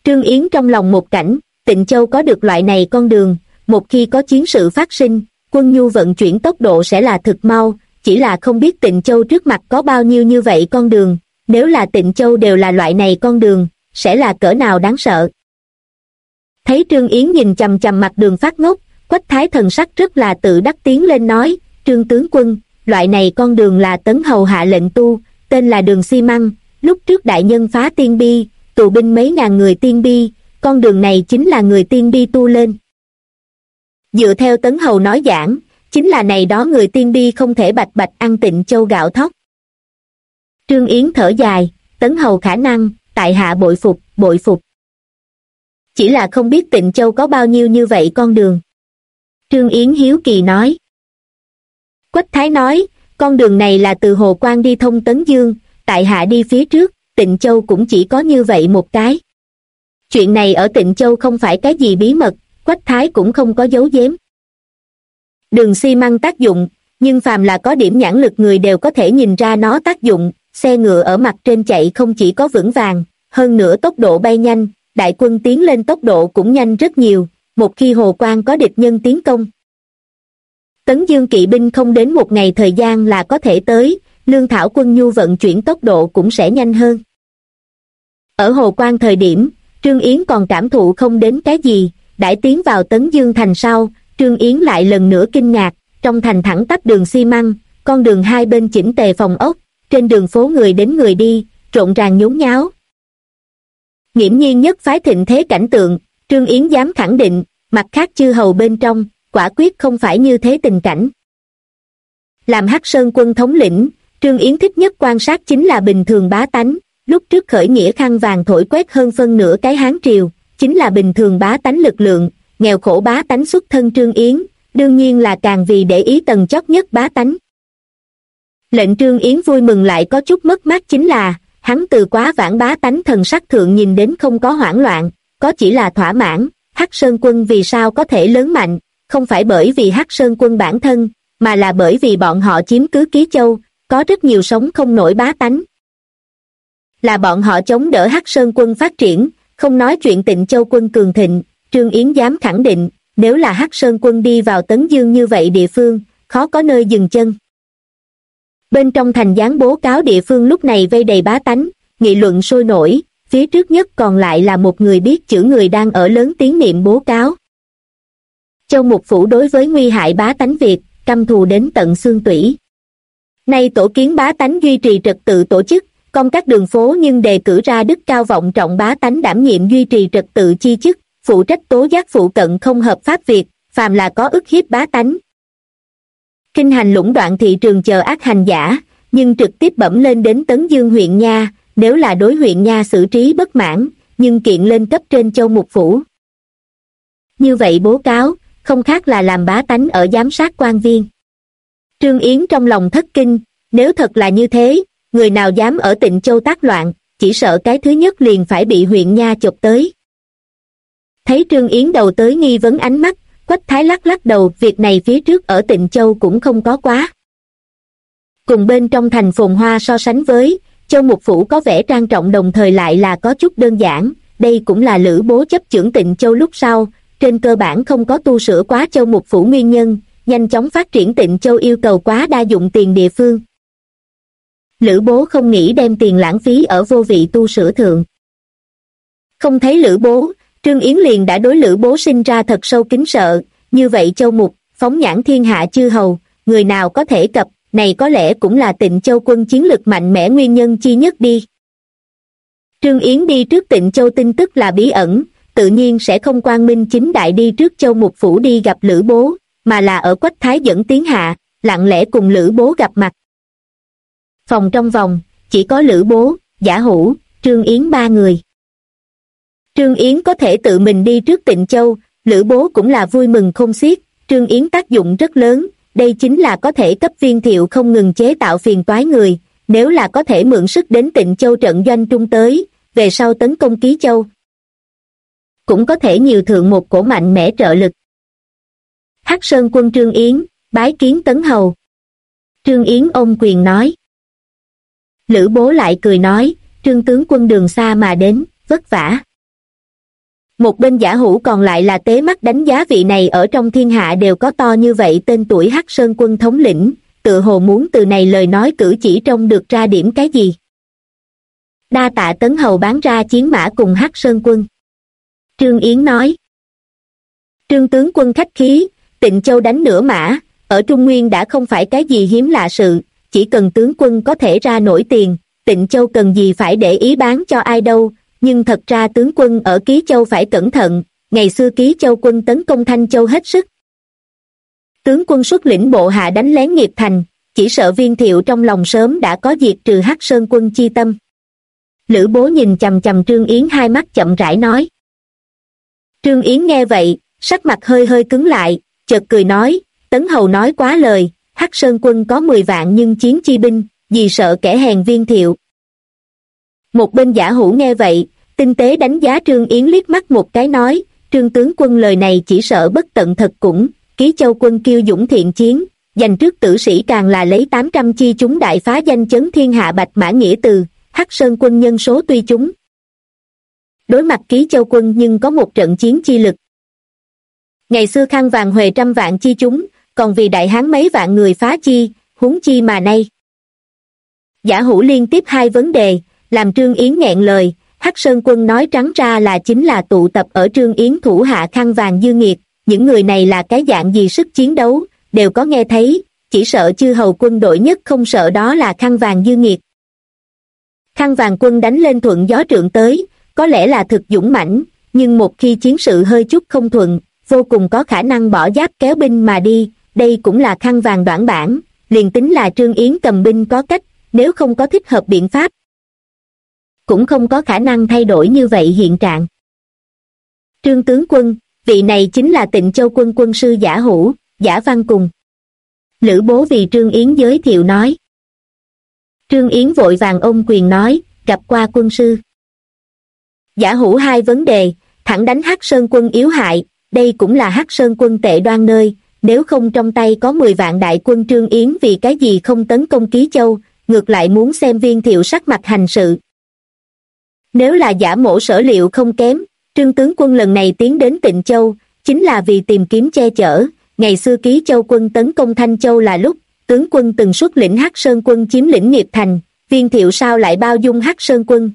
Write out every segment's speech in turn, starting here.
Trương Yến trong lòng một cảnh, Tịnh Châu có được loại này con đường, một khi có chiến sự phát sinh, quân nhu vận chuyển tốc độ sẽ là thực mau, chỉ là không biết Tịnh Châu trước mặt có bao nhiêu như vậy con đường, nếu là Tịnh Châu đều là loại này con đường, sẽ là cỡ nào đáng sợ. Thấy Trương Yến nhìn chằm chằm mặt đường phát ngốc, Quách Thái thần sắc rất là tự đắc tiến lên nói, Trương tướng quân, loại này con đường là Tấn Hầu hạ lệnh tu, tên là đường xi măng, lúc trước đại nhân phá Tiên Bi, tù binh mấy ngàn người Tiên Bi, con đường này chính là người Tiên Bi tu lên. Dựa theo Tấn Hầu nói giảng, chính là này đó người Tiên Bi không thể bạch bạch ăn Tịnh Châu gạo thóc. Trương Yến thở dài, Tấn Hầu khả năng, tại hạ bội phục, bội phục. Chỉ là không biết Tịnh Châu có bao nhiêu như vậy con đường. Trương Yến hiếu kỳ nói. Quách Thái nói, con đường này là từ Hồ Quan đi thông Tấn Dương, tại hạ đi phía trước, Tịnh Châu cũng chỉ có như vậy một cái. Chuyện này ở Tịnh Châu không phải cái gì bí mật, Quách Thái cũng không có giấu giếm. Đường xi măng tác dụng, nhưng phàm là có điểm nhãn lực người đều có thể nhìn ra nó tác dụng, xe ngựa ở mặt trên chạy không chỉ có vững vàng, hơn nữa tốc độ bay nhanh, đại quân tiến lên tốc độ cũng nhanh rất nhiều, một khi Hồ Quan có địch nhân tiến công. Tấn Dương kỵ binh không đến một ngày thời gian là có thể tới, lương thảo quân nhu vận chuyển tốc độ cũng sẽ nhanh hơn. Ở Hồ Quan thời điểm, Trương Yến còn cảm thụ không đến cái gì, đãi tiến vào Tấn Dương thành sau, Trương Yến lại lần nữa kinh ngạc, trong thành thẳng tắp đường xi măng, con đường hai bên chỉnh tề phòng ốc, trên đường phố người đến người đi, rộn ràng nhốn nháo. Nghiễm nhiên nhất phái thịnh thế cảnh tượng, Trương Yến dám khẳng định, mặt khác chư hầu bên trong, quả quyết không phải như thế tình cảnh. Làm Hắc Sơn quân thống lĩnh, Trương Yến thích nhất quan sát chính là bình thường bá tánh, lúc trước khởi nghĩa khăn vàng thổi quét hơn phân nửa cái Hán triều, chính là bình thường bá tánh lực lượng, nghèo khổ bá tánh xuất thân Trương Yến, đương nhiên là càng vì để ý tầng chót nhất bá tánh. Lệnh Trương Yến vui mừng lại có chút mất mát chính là, hắn từ quá vãng bá tánh thần sắc thượng nhìn đến không có hoảng loạn, có chỉ là thỏa mãn. Hắc Sơn quân vì sao có thể lớn mạnh, không phải bởi vì Hắc Sơn quân bản thân, mà là bởi vì bọn họ chiếm cứ Ký Châu, có rất nhiều sống không nổi bá tánh. Là bọn họ chống đỡ Hắc Sơn quân phát triển, không nói chuyện Tịnh Châu quân cường thịnh, Trương Yến dám khẳng định, nếu là Hắc Sơn quân đi vào Tấn Dương như vậy địa phương, khó có nơi dừng chân. Bên trong thành gián bố cáo địa phương lúc này vây đầy bá tánh, nghị luận sôi nổi, phía trước nhất còn lại là một người biết chữ người đang ở lớn tiếng niệm bố cáo. Châu Mục Phủ đối với nguy hại bá tánh Việt, căm thù đến tận xương tủy. Nay tổ kiến bá tánh duy trì trật tự tổ chức, công các đường phố nhưng đề cử ra đức cao vọng trọng bá tánh đảm nhiệm duy trì trật tự chi chức, phụ trách tố giác phụ cận không hợp pháp việc, phàm là có ức hiếp bá tánh. Kinh hành lũng đoạn thị trường chờ ác hành giả, nhưng trực tiếp bẩm lên đến Tấn Dương huyện nha, nếu là đối huyện nha xử trí bất mãn, nhưng kiện lên cấp trên Châu Mục Phủ. Như vậy bố cáo, không khác là làm bá tánh ở giám sát quan viên. Trương Yến trong lòng thất kinh, nếu thật là như thế, người nào dám ở Tịnh Châu tác loạn, chỉ sợ cái thứ nhất liền phải bị huyện nha chộp tới. Thấy Trương Yến đầu tới nghi vấn ánh mắt, Quách Thái lắc lắc đầu, việc này phía trước ở Tịnh Châu cũng không có quá. Cùng bên trong thành phồn hoa so sánh với, Châu Mục Phủ có vẻ trang trọng đồng thời lại là có chút đơn giản, đây cũng là Lữ Bố chấp chưởng Tịnh Châu lúc sau, trên cơ bản không có tu sửa quá Châu Mục Phủ nguyên nhân, nhanh chóng phát triển Tịnh Châu yêu cầu quá đa dụng tiền địa phương. Lữ Bố không nghĩ đem tiền lãng phí ở vô vị tu sửa thượng. Không thấy Lữ Bố, Trương Yến liền đã đối Lữ Bố sinh ra thật sâu kính sợ, như vậy Châu Mục, phóng nhãn thiên hạ chư hầu, người nào có thể cập, này có lẽ cũng là Tịnh Châu quân chiến lực mạnh mẽ nguyên nhân chi nhất đi. Trương Yến đi trước Tịnh Châu tin tức là bí ẩn, tự nhiên sẽ không quang minh chính đại đi trước Châu Mục Phủ đi gặp Lữ Bố, mà là ở Quách Thái dẫn tiến hạ, lặng lẽ cùng Lữ Bố gặp mặt. Phòng trong vòng, chỉ có Lữ Bố, Giả Hữu, Trương Yến ba người. Trương Yến có thể tự mình đi trước Tịnh Châu, Lữ Bố cũng là vui mừng không xiết, Trương Yến tác dụng rất lớn, đây chính là có thể cấp Viên Thiệu không ngừng chế tạo phiền toái người, nếu là có thể mượn sức đến Tịnh Châu trận doanh trung tới, về sau tấn công Ký Châu. Cũng có thể nhiều thượng một cổ mạnh mẽ trợ lực. Hắc Sơn quân Trương Yến, bái kiến Tấn Hầu. Trương Yến ôm quyền nói. Lữ Bố lại cười nói, Trương tướng quân đường xa mà đến, vất vả. Một bên Giả Hủ còn lại là tế mắt đánh giá vị này ở trong thiên hạ đều có to như vậy tên tuổi Hắc Sơn Quân thống lĩnh, tự hồ muốn từ này lời nói cử chỉ trông được ra điểm cái gì. Đa tạ Tấn Hầu bán ra chiến mã cùng Hắc Sơn Quân. Trương Yến nói. Trương tướng quân khách khí, Tịnh Châu đánh nửa mã, ở Trung Nguyên đã không phải cái gì hiếm lạ sự, chỉ cần tướng quân có thể ra nổi tiền, Tịnh Châu cần gì phải để ý bán cho ai đâu, nhưng thật ra tướng quân ở Ký Châu phải cẩn thận, ngày xưa Ký Châu quân tấn công Thanh Châu hết sức. Tướng quân xuất lĩnh bộ hạ đánh lén Nghiệp Thành, chỉ sợ Viên Thiệu trong lòng sớm đã có diệt trừ Hắc Sơn Quân chi tâm. Lữ Bố nhìn chằm chằm Trương Yến hai mắt chậm rãi nói. Trương Yến nghe vậy, sắc mặt hơi hơi cứng lại, chợt cười nói, Tấn Hầu nói quá lời, Hắc Sơn Quân có 10 vạn nhưng chiến chi binh, vì sợ kẻ hèn Viên Thiệu. Một bên Giả Hủ nghe vậy, tinh tế đánh giá Trương Yến liếc mắt một cái nói, Trương tướng quân lời này chỉ sợ bất tận thật cũng, Ký Châu quân kiêu dũng thiện chiến, giành trước tử sĩ càng là lấy 800 chi chúng đại phá danh chấn thiên hạ Bạch Mã Nghĩa Từ, Hắc Sơn Quân nhân số tuy chúng. Đối mặt Ký Châu quân nhưng có một trận chiến chi lực. Ngày xưa khăn vàng huề trăm vạn chi chúng, còn vì đại hán mấy vạn người phá chi, huống chi mà nay. Giả Hủ liên tiếp hai vấn đề, làm Trương Yến nghẹn lời, Hắc Sơn Quân nói trắng ra là chính là tụ tập ở Trương Yến thủ hạ khăn vàng dư nghiệt, những người này là cái dạng gì sức chiến đấu, đều có nghe thấy, chỉ sợ chư hầu quân đội nhất không sợ đó là khăn vàng dư nghiệt. Khăn vàng quân đánh lên thuận gió trượng tới, có lẽ là thực dũng mãnh, nhưng một khi chiến sự hơi chút không thuận, vô cùng có khả năng bỏ giáp kéo binh mà đi, đây cũng là khăn vàng đoạn bản, liền tính là Trương Yến cầm binh có cách, nếu không có thích hợp biện pháp, cũng không có khả năng thay đổi như vậy hiện trạng. Trương tướng quân, vị này chính là Tịnh Châu quân quân sư Giả Hủ, Giả Văn Cùng. Lữ Bố vì Trương Yến giới thiệu nói. Trương Yến vội vàng ôm quyền nói, gặp qua quân sư. Giả Hủ hai vấn đề, thẳng đánh Hắc Sơn Quân yếu hại, đây cũng là Hắc Sơn Quân tệ đoan nơi, nếu không trong tay có 10 vạn đại quân Trương Yến vì cái gì không tấn công Ký Châu, ngược lại muốn xem Viên Thiệu sắc mặt hành sự. Nếu là Giả Mỗ sở liệu không kém, Trương tướng quân lần này tiến đến Tịnh Châu, chính là vì tìm kiếm che chở, ngày xưa Ký Châu quân tấn công Thanh Châu là lúc, tướng quân từng xuất lĩnh Hắc Sơn Quân chiếm lĩnh Nghiệp Thành, Viên Thiệu sao lại bao dung Hắc Sơn Quân.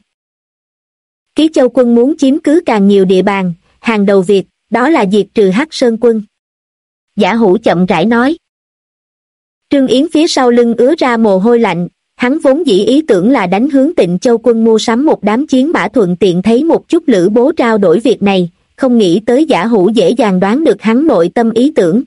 Ký Châu quân muốn chiếm cứ càng nhiều địa bàn, hàng đầu việc, đó là diệt trừ Hắc Sơn Quân. Giả Hủ chậm rãi nói. Trương Yến phía sau lưng ứa ra mồ hôi lạnh, hắn vốn dĩ ý tưởng là đánh hướng Tịnh Châu quân mua sắm một đám chiến mã thuận tiện thấy một chút Lữ Bố trao đổi việc này, không nghĩ tới Giả Hủ dễ dàng đoán được hắn nội tâm ý tưởng.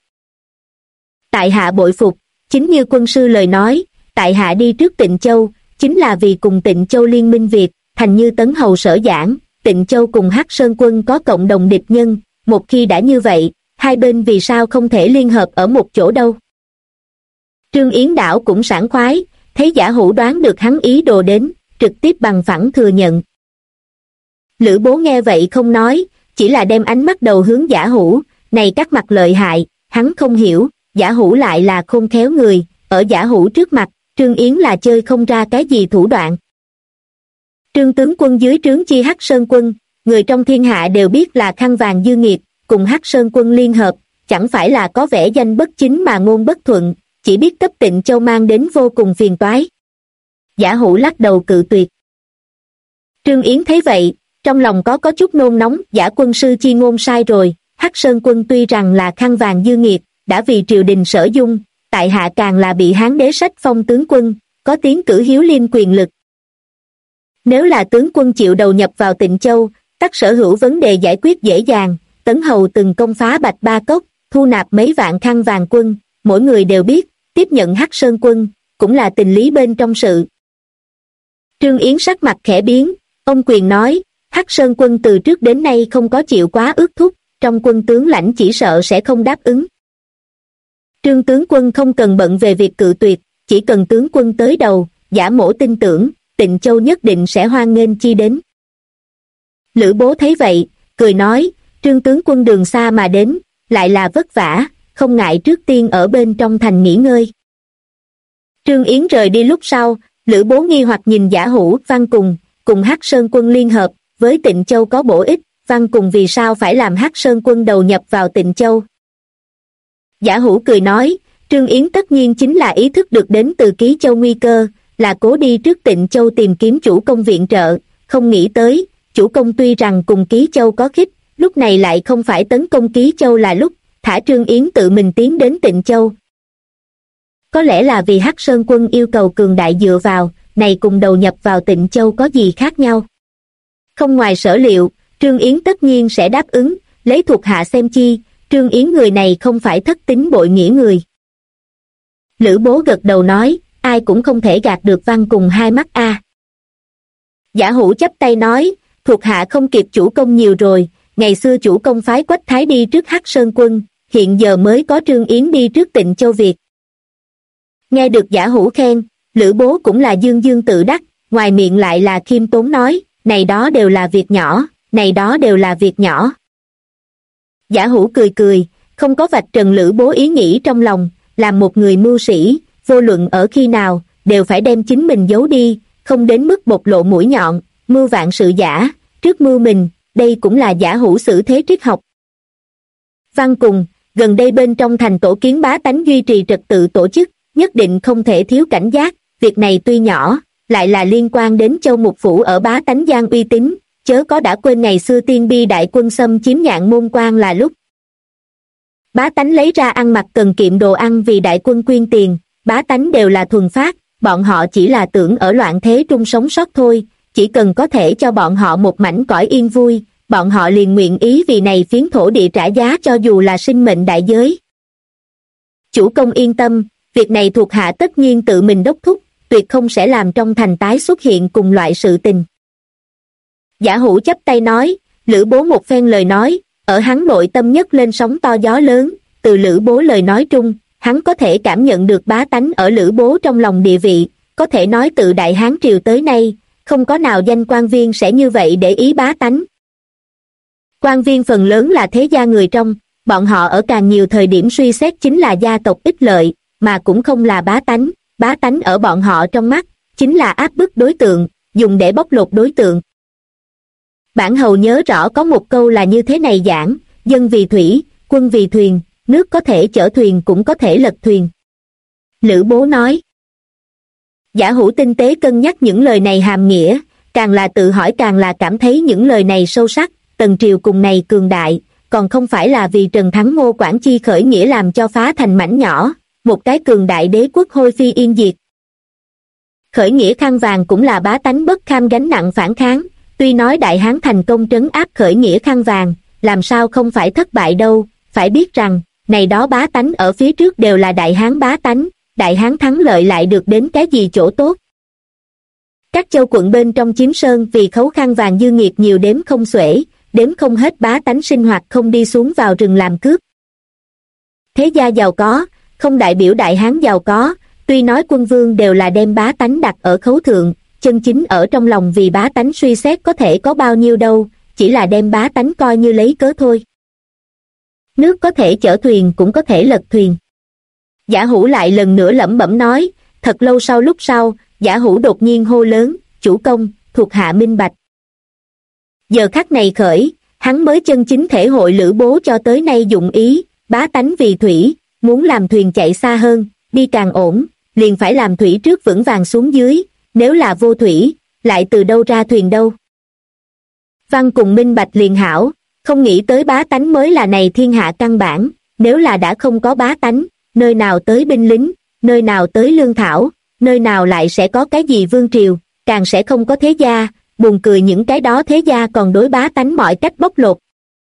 Tại hạ bội phục, chính như quân sư lời nói, tại hạ đi trước Tịnh Châu, chính là vì cùng Tịnh Châu liên minh việc, thành như Tấn Hầu sở giảng, Tịnh Châu cùng Hắc Sơn Quân có cộng đồng địch nhân, một khi đã như vậy, hai bên vì sao không thể liên hợp ở một chỗ đâu. Trương Yến đảo cũng sảng khoái, thấy Giả Hủ đoán được hắn ý đồ đến, trực tiếp bằng phẳng thừa nhận. Lữ Bố nghe vậy không nói, chỉ là đem ánh mắt đầu hướng Giả Hủ, này các mặt lợi hại, hắn không hiểu, Giả Hủ lại là khôn khéo người, ở Giả Hủ trước mặt, Trương Yến là chơi không ra cái gì thủ đoạn. Trương tướng quân dưới trướng chi Hắc Sơn Quân, người trong thiên hạ đều biết là khăn vàng dư nghiệt, cùng Hắc Sơn Quân liên hợp, chẳng phải là có vẻ danh bất chính mà ngôn bất thuận, chỉ biết cấp Tịnh Châu mang đến vô cùng phiền toái. Giả Hủ lắc đầu cự tuyệt. Trương Yến thấy vậy, trong lòng có chút nôn nóng, Giả quân sư chi ngôn sai rồi, Hắc Sơn Quân tuy rằng là khăn vàng dư nghiệt, đã vì triều đình sở dung, tại hạ càng là bị Hán đế sách phong tướng quân, có tiến cử hiếu liêm quyền lực. Nếu là tướng quân chịu đầu nhập vào Tịnh Châu, tất sở hữu vấn đề giải quyết dễ dàng, Tấn Hầu từng công phá Bạch Ba Cốc, thu nạp mấy vạn khăn vàng quân, mỗi người đều biết, tiếp nhận Hắc Sơn Quân, cũng là tình lý bên trong sự. Trương Yến sắc mặt khẽ biến, ông quyền nói, Hắc Sơn Quân từ trước đến nay không có chịu quá ước thúc, trong quân tướng lãnh chỉ sợ sẽ không đáp ứng. Trương tướng quân không cần bận về việc cự tuyệt, chỉ cần tướng quân tới đầu, Giả Mỗ tin tưởng, Tịnh Châu nhất định sẽ hoan nghênh chi đến. Lữ Bố thấy vậy, cười nói, Trương tướng quân đường xa mà đến, lại là vất vả, không ngại trước tiên ở bên trong thành nghỉ ngơi. Trương Yến rời đi lúc sau, Lữ Bố nghi hoặc nhìn Giả Hủ, Văn cùng Hắc Sơn Quân liên hợp, với Tịnh Châu có bổ ích, Văn Cùng vì sao phải làm Hắc Sơn quân đầu nhập vào Tịnh Châu? Giả Hữu cười nói, Trương Yến tất nhiên chính là ý thức được đến từ Ký Châu nguy cơ, là cố đi trước Tịnh Châu tìm kiếm chủ công viện trợ, không nghĩ tới, chủ công tuy rằng cùng Ký Châu có khích, lúc này lại không phải tấn công Ký Châu là lúc, thả Trương Yến tự mình tiến đến Tịnh Châu. Có lẽ là vì Hắc Sơn quân yêu cầu cường đại dựa vào, này cùng đầu nhập vào Tịnh Châu có gì khác nhau? Không ngoài sở liệu, Trương Yến tất nhiên sẽ đáp ứng, lấy thuộc hạ xem chi, Trương Yến người này không phải thất tín bội nghĩa người. Lữ Bố gật đầu nói, ai cũng không thể gạt được Văn Cùng hai mắt a. Giả Hữu chắp tay nói, thuộc hạ không kịp chủ công nhiều rồi, ngày xưa chủ công phái Quách Thái đi trước Hắc Sơn quân, hiện giờ mới có Trương Yến đi trước Tịnh Châu Việt. Nghe được Giả Hữu khen, Lữ Bố cũng là dương dương tự đắc, ngoài miệng lại là khiêm tốn nói, này đó đều là việc nhỏ, này đó đều là việc nhỏ. Giả Hữu cười cười, không có vạch trần Lữ Bố ý nghĩ trong lòng, làm một người mưu sĩ, vô luận ở khi nào, đều phải đem chính mình giấu đi, không đến mức bộc lộ mũi nhọn, mưu vạn sự giả, trước mưu mình, đây cũng là Giả Hữu xử thế triết học. Văn Cùng, gần đây bên trong thành tổ kiến bá tánh duy trì trật tự tổ chức, nhất định không thể thiếu cảnh giác, việc này tuy nhỏ, lại là liên quan đến Châu Mục Phủ ở bá tánh Giang uy tín, chớ có đã quên ngày xưa Tiên Bi đại quân xâm chiếm Nhạn Môn Quan là lúc. Bá tánh lấy ra ăn mặc cần kiệm đồ ăn vì đại quân quyên tiền, bá tánh đều là thuần phát, bọn họ chỉ là tưởng ở loạn thế trung sống sót thôi, chỉ cần có thể cho bọn họ một mảnh cõi yên vui, bọn họ liền nguyện ý vì này phiến thổ địa trả giá cho dù là sinh mệnh đại giới. Chủ công yên tâm, việc này thuộc hạ tất nhiên tự mình đốc thúc, tuyệt không sẽ làm trong thành tái xuất hiện cùng loại sự tình. Giả Hữu chắp tay nói, Lữ Bố một phen lời nói, ở hắn nội tâm nhất lên sóng to gió lớn, từ Lữ Bố lời nói trung, hắn có thể cảm nhận được bá tánh ở Lữ Bố trong lòng địa vị, có thể nói từ Đại Hán Triều tới nay, không có nào danh quan viên sẽ như vậy để ý bá tánh. Quan viên phần lớn là thế gia người trong, bọn họ ở càng nhiều thời điểm suy xét chính là gia tộc ích lợi, mà cũng không là bá tánh ở bọn họ trong mắt, chính là áp bức đối tượng, dùng để bóc lột đối tượng. Bản hầu nhớ rõ có một câu là như thế này giảng, dân vì thủy, quân vì thuyền, nước có thể chở thuyền cũng có thể lật thuyền. Lữ Bố nói. Giả Hữu tinh tế cân nhắc những lời này hàm nghĩa, càng là tự hỏi càng là cảm thấy những lời này sâu sắc, Tần Triều cùng này cường đại, còn không phải là vì Trần Thắng Ngô Quảng Chi khởi nghĩa làm cho phá thành mảnh nhỏ, một cái cường đại đế quốc hôi phi yên diệt. Khởi nghĩa khăn vàng cũng là bá tánh bất kham gánh nặng phản kháng, tuy nói Đại Hán thành công trấn áp khởi nghĩa khăn vàng, làm sao không phải thất bại đâu, phải biết rằng, này đó bá tánh ở phía trước đều là Đại Hán bá tánh, Đại Hán thắng lợi lại được đến cái gì chỗ tốt. Các châu quận bên trong chiếm sơn vì khấu khăn vàng dư nghiệt nhiều đếm không xuể, đếm không hết bá tánh sinh hoạt không đi xuống vào rừng làm cướp. Thế gia giàu có, không đại biểu Đại Hán giàu có, tuy nói quân vương đều là đem bá tánh đặt ở khấu thượng, chân chính ở trong lòng vì bá tánh suy xét có thể có bao nhiêu đâu, chỉ là đem bá tánh coi như lấy cớ thôi. Nước có thể chở thuyền cũng có thể lật thuyền. Giả Hữu lại lần nữa lẩm bẩm nói, thật lâu sau lúc sau, Giả Hữu đột nhiên hô lớn, chủ công, thuộc hạ minh bạch. Giờ khắc này khởi, hắn mới chân chính thể hội Lữ Bố cho tới nay dụng ý, bá tánh vì thủy, muốn làm thuyền chạy xa hơn, đi càng ổn, liền phải làm thủy trước vững vàng xuống dưới, nếu là vô thủy, lại từ đâu ra thuyền đâu. Văn Cùng minh bạch liền hảo, không nghĩ tới bá tánh mới là này thiên hạ căn bản, nếu là đã không có bá tánh, nơi nào tới binh lính, nơi nào tới lương thảo, nơi nào lại sẽ có cái gì vương triều, càng sẽ không có thế gia, buồn cười những cái đó thế gia còn đối bá tánh mọi cách bóc lột.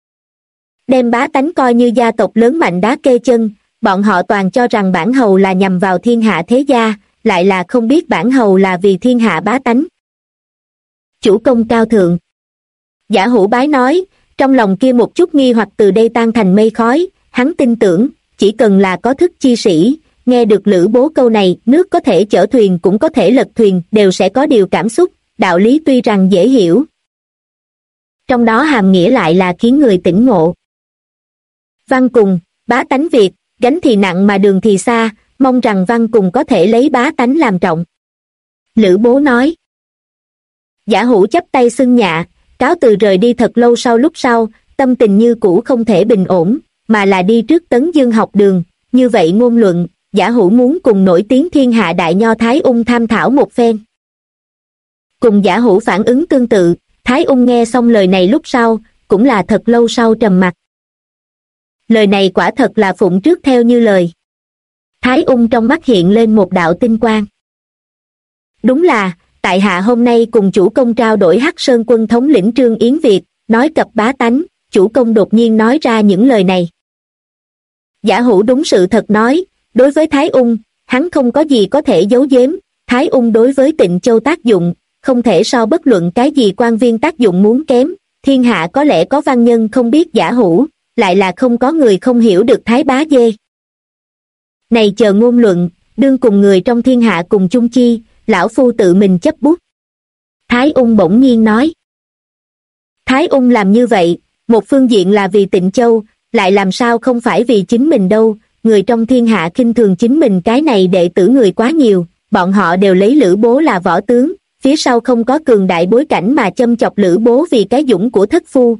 Đem bá tánh coi như gia tộc lớn mạnh đá kê chân, bọn họ toàn cho rằng bản hầu là nhằm vào thiên hạ thế gia, lại là không biết bản hầu là vì thiên hạ bá tánh. Chủ công cao thượng. Giả Hữu bái nói, trong lòng kia một chút nghi hoặc từ đây tan thành mây khói, hắn tin tưởng, chỉ cần là có thức chi sĩ, nghe được Lữ Bố câu này, nước có thể chở thuyền cũng có thể lật thuyền, đều sẽ có điều cảm xúc, đạo lý tuy rằng dễ hiểu. Trong đó hàm nghĩa lại là khiến người tỉnh ngộ. Văn Cùng, bá tánh Việt, gánh thì nặng mà đường thì xa, mong rằng Văn Cùng có thể lấy bá tánh làm trọng. Lữ Bố nói. Giả Hữu chắp tay xưng nhạ, cáo từ rời đi. Thật lâu lúc sau, tâm tình như cũ không thể bình ổn, mà là đi trước Tấn Dương học đường. Như vậy ngôn luận, Giả Hữu muốn cùng nổi tiếng thiên hạ đại nho Thái Ung tham thảo một phen. Cùng Giả Hữu phản ứng tương tự, Thái Ung nghe xong lời này lúc sau, cũng là thật lâu sau trầm mặc. Lời này quả thật là phụng trước theo như lời. Thái Ung trong mắt hiện lên một đạo tinh quang. Đúng là, tại hạ hôm nay cùng chủ công trao đổi Hắc Sơn quân thống lĩnh Trương Yến Việt, nói cập bá tánh, chủ công đột nhiên nói ra những lời này. Giả Hữu đúng sự thật nói, đối với Thái Ung, hắn không có gì có thể giấu giếm. Thái Ung đối với Tịnh Châu tác dụng, không thể so bất luận cái gì quan viên tác dụng muốn kém. Thiên hạ có lẽ có văn nhân không biết Giả Hữu, lại là không có người không hiểu được Thái bá dê. Này chờ ngôn luận, đương cùng người trong thiên hạ cùng chung chi, lão phu tự mình chấp bút. Thái Ung bỗng nhiên nói. Thái Ung làm như vậy, một phương diện là vì Tịnh Châu, lại làm sao không phải vì chính mình đâu. Người trong thiên hạ khinh thường chính mình cái này đệ tử người quá nhiều, bọn họ đều lấy Lữ Bố là võ tướng, phía sau không có cường đại bối cảnh mà châm chọc Lữ Bố vì cái dũng của thất phu.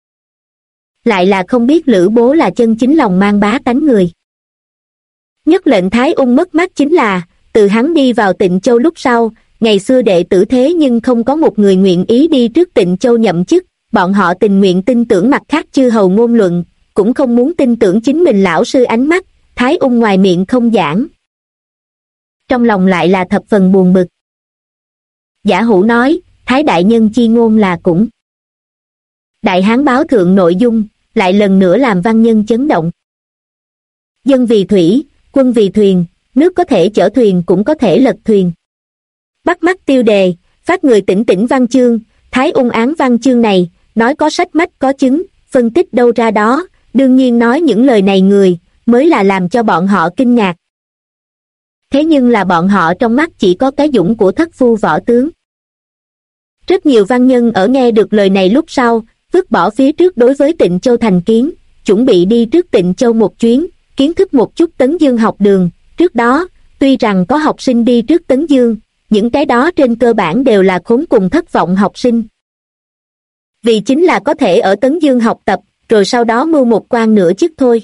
Lại là không biết Lữ Bố là chân chính lòng mang bá tánh người. Nhất lệnh Thái Ung mất mát chính là, từ hắn đi vào Tịnh Châu lúc sau, ngày xưa đệ tử thế nhưng không có một người nguyện ý đi trước Tịnh Châu nhậm chức, bọn họ tình nguyện tin tưởng mặt khác chư hầu ngôn luận, cũng không muốn tin tưởng chính mình lão sư ánh mắt. Thái Ung ngoài miệng không giảng, trong lòng lại là thập phần buồn bực. Giả Hữu nói, Thái đại nhân chi ngôn là cũng. Đại Hán báo thượng nội dung, lại lần nữa làm văn nhân chấn động. Dân vì thủy, quân vì thuyền, nước có thể chở thuyền cũng có thể lật thuyền. Bắt mắt tiêu đề, phát người tỉnh tỉnh văn chương. Thái Ung án văn chương này, nói có sách mách có chứng, phân tích đâu ra đó, đương nhiên nói những lời này người, mới là làm cho bọn họ kinh ngạc. Thế nhưng là bọn họ trong mắt chỉ có cái dũng của thất phu võ tướng. Rất nhiều văn nhân ở nghe được lời này lúc sau, vứt bỏ phía trước đối với Tịnh Châu thành kiến, chuẩn bị đi trước Tịnh Châu một chuyến, kiến thức một chút Tấn Dương học đường. Trước đó, tuy rằng có học sinh đi trước Tấn Dương, những cái đó trên cơ bản đều là khốn cùng thất vọng học sinh. Vì chính là có thể ở Tấn Dương học tập, rồi sau đó mưu một quan nửa chức thôi.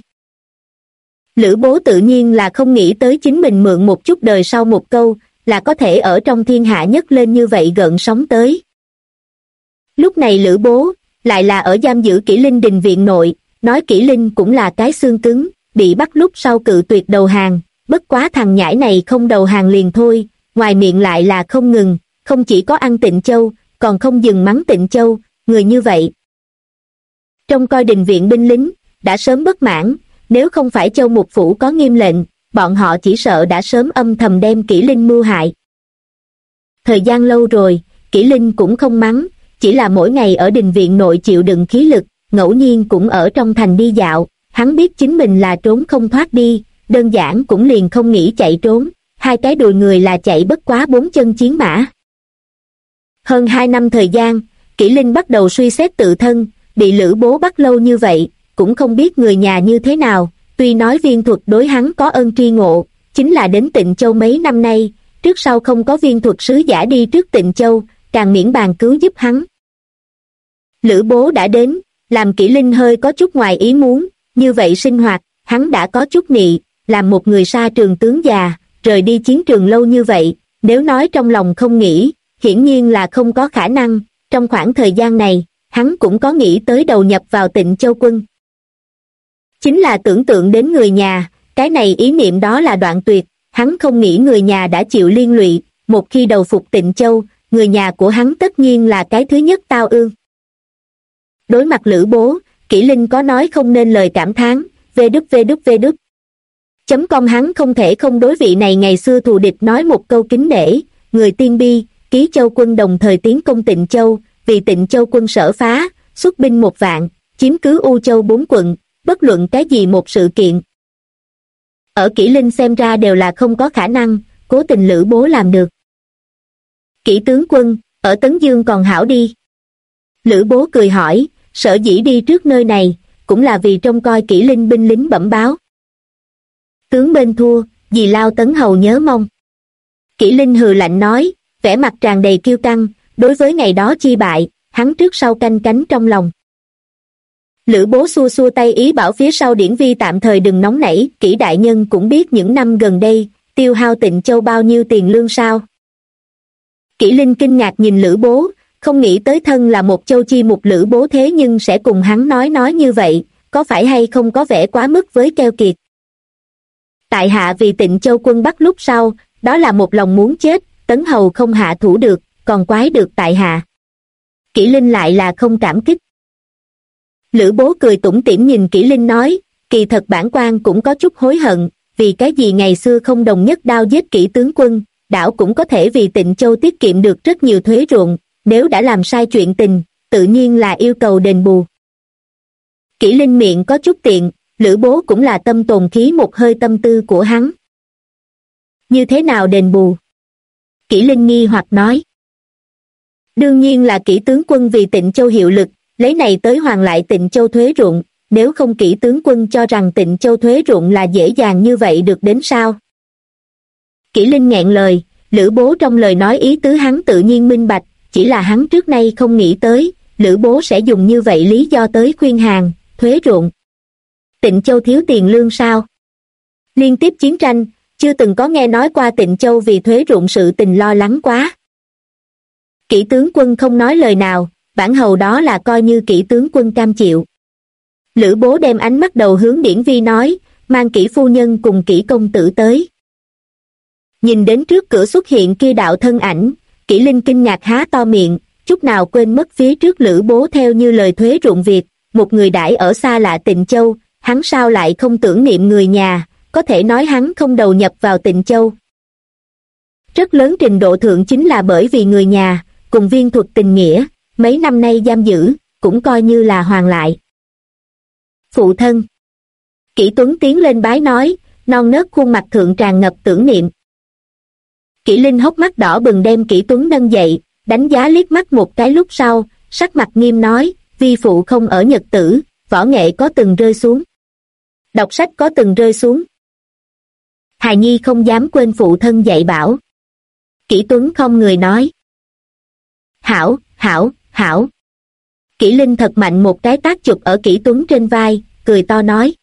Lữ Bố tự nhiên là không nghĩ tới chính mình mượn một chút đời sau một câu, là có thể ở trong thiên hạ nhấc lên như vậy gợn sóng tới. Lúc này Lữ Bố, lại là ở giam giữ Kỷ Linh đình viện nội, nói Kỷ Linh cũng là cái xương cứng, bị bắt lúc sau cự tuyệt đầu hàng, bất quá thằng nhãi này không đầu hàng liền thôi, ngoài miệng lại là không ngừng, không chỉ có ăn Tịnh Châu, còn không dừng mắng Tịnh Châu, người như vậy. Trong coi đình viện binh lính, đã sớm bất mãn, nếu không phải Châu Mục Phủ có nghiêm lệnh, bọn họ chỉ sợ đã sớm âm thầm đem Kỷ Linh mưu hại. Thời gian lâu rồi, Kỷ Linh cũng không mắng, chỉ là mỗi ngày ở đình viện nội chịu đựng khí lực, ngẫu nhiên cũng ở trong thành đi dạo, hắn biết chính mình là trốn không thoát đi, đơn giản cũng liền không nghĩ chạy trốn, hai cái đùi người là chạy bất quá 4 chân chiến mã. Hơn 2 năm thời gian, Kỷ Linh bắt đầu suy xét tự thân, bị Lữ Bố bắt lâu như vậy, cũng không biết người nhà như thế nào, tuy nói viên thuật đối hắn có ơn tri ngộ, chính là đến Tịnh Châu mấy năm nay, trước sau không có viên thuật sứ giả đi trước Tịnh Châu, càng miễn bàn cứu giúp hắn. Lữ Bố đã đến, làm Kỷ Linh hơi có chút ngoài ý muốn, như vậy sinh hoạt, hắn đã có chút nị, làm một người sa trường tướng già, rời đi chiến trường lâu như vậy, nếu nói trong lòng không nghĩ, hiển nhiên là không có khả năng, trong khoảng thời gian này, hắn cũng có nghĩ tới đầu nhập vào Tịnh Châu quân. Chính là tưởng tượng đến người nhà, cái này ý niệm đó là đoạn tuyệt, hắn không nghĩ người nhà đã chịu liên lụy, một khi đầu phục Tịnh Châu, người nhà của hắn tất nhiên là cái thứ nhất tao ương. Đối mặt Lữ Bố, Kỷ Linh có nói không nên lời cảm thán, vđvđvđ. Chấm công hắn không thể không đối vị này ngày xưa thù địch nói một câu kính nể, người tiên bi, Ký Châu quân đồng thời tiến công Tịnh Châu, vì Tịnh Châu quân sở phá, xuất binh 1 vạn, chiếm cứ U Châu 4 quận, bất luận cái gì một sự kiện. Ở Kỷ Linh xem ra đều là không có khả năng, cố tình Lữ Bố làm được. Kỷ tướng quân, ở Tấn Dương còn hảo đi. Lữ Bố cười hỏi, sở dĩ đi trước nơi này, cũng là vì trông coi Kỷ Linh binh lính bẩm báo. Tướng bên thua, vì lao Tấn hầu nhớ mong. Kỷ Linh hừ lạnh nói, vẻ mặt tràn đầy kiêu căng, đối với ngày đó chi bại, hắn trước sau canh cánh trong lòng. Lữ Bố xua xua tay ý bảo phía sau Điển Vi tạm thời đừng nóng nảy, Kỷ đại nhân cũng biết những năm gần đây, tiêu hao Tịnh Châu bao nhiêu tiền lương sao. Kỷ Linh kinh ngạc nhìn Lữ Bố, không nghĩ tới thân là một châu chi một Lữ Bố thế nhưng sẽ cùng hắn nói như vậy, có phải hay không có vẻ quá mức với keo kiệt. Tại hạ vì Tịnh Châu quân bắt lúc sau, đó là một lòng muốn chết, Tấn Hầu không hạ thủ được, còn quái được tại hạ. Kỷ Linh lại là không cảm kích. Lữ Bố cười tủm tỉm nhìn Kỷ Linh nói, kỳ thật bản quan cũng có chút hối hận, vì cái gì ngày xưa không đồng nhất đao giết Kỷ tướng quân, đảo cũng có thể vì Tịnh Châu tiết kiệm được rất nhiều thuế ruộng, nếu đã làm sai chuyện tình, tự nhiên là yêu cầu đền bù. Kỷ Linh miệng có chút tiện, Lữ Bố cũng là tâm tồn khí một hơi tâm tư của hắn. Như thế nào đền bù? Kỷ Linh nghi hoặc nói. Đương nhiên là Kỷ tướng quân vì Tịnh Châu hiệu lực, lấy này tới hoàn lại Tịnh Châu thuế ruộng, nếu không Kỷ tướng quân cho rằng Tịnh Châu thuế ruộng là dễ dàng như vậy được đến sao? Kỷ Linh nghẹn lời, Lữ Bố trong lời nói ý tứ hắn tự nhiên minh bạch, chỉ là hắn trước nay không nghĩ tới, Lữ Bố sẽ dùng như vậy lý do tới khuyên hàng, thuế ruộng. Tịnh Châu thiếu tiền lương sao? Liên tiếp chiến tranh, chưa từng có nghe nói qua Tịnh Châu vì thuế ruộng sự tình lo lắng quá. Kỷ tướng quân không nói lời nào, bản hầu đó là coi như Kỷ tướng quân cam chịu. Lữ Bố đem ánh mắt đầu hướng Điển Vi nói, mang Kỷ phu nhân cùng Kỷ công tử tới. Nhìn đến trước cửa xuất hiện kia đạo thân ảnh, Kỷ Linh kinh ngạc há to miệng, chút nào quên mất phía trước Lữ Bố theo như lời thuế ruộng việc, một người đãi ở xa lạ Tịnh Châu, hắn sao lại không tưởng niệm người nhà, có thể nói hắn không đầu nhập vào Tịnh Châu. Rất lớn trình độ thượng chính là bởi vì người nhà, cùng Viên Thuật tình nghĩa, mấy năm nay giam giữ, cũng coi như là hoàn lại. Phụ thân. Kỷ Tuấn tiến lên bái nói, non nớt khuôn mặt thượng tràn ngập tưởng niệm. Kỷ Linh hốc mắt đỏ bừng đem Kỷ Tuấn nâng dậy, đánh giá liếc mắt một cái lúc sau, sắc mặt nghiêm nói, vi phụ không ở nhật tử, võ nghệ có từng rơi xuống. Đọc sách có từng rơi xuống. Hài nhi không dám quên phụ thân dạy bảo. Kỷ Tuấn không người nói. Hảo, hảo, hảo. Kỷ Linh thật mạnh một cái tát chụp ở Kỷ Tuấn trên vai, cười to nói.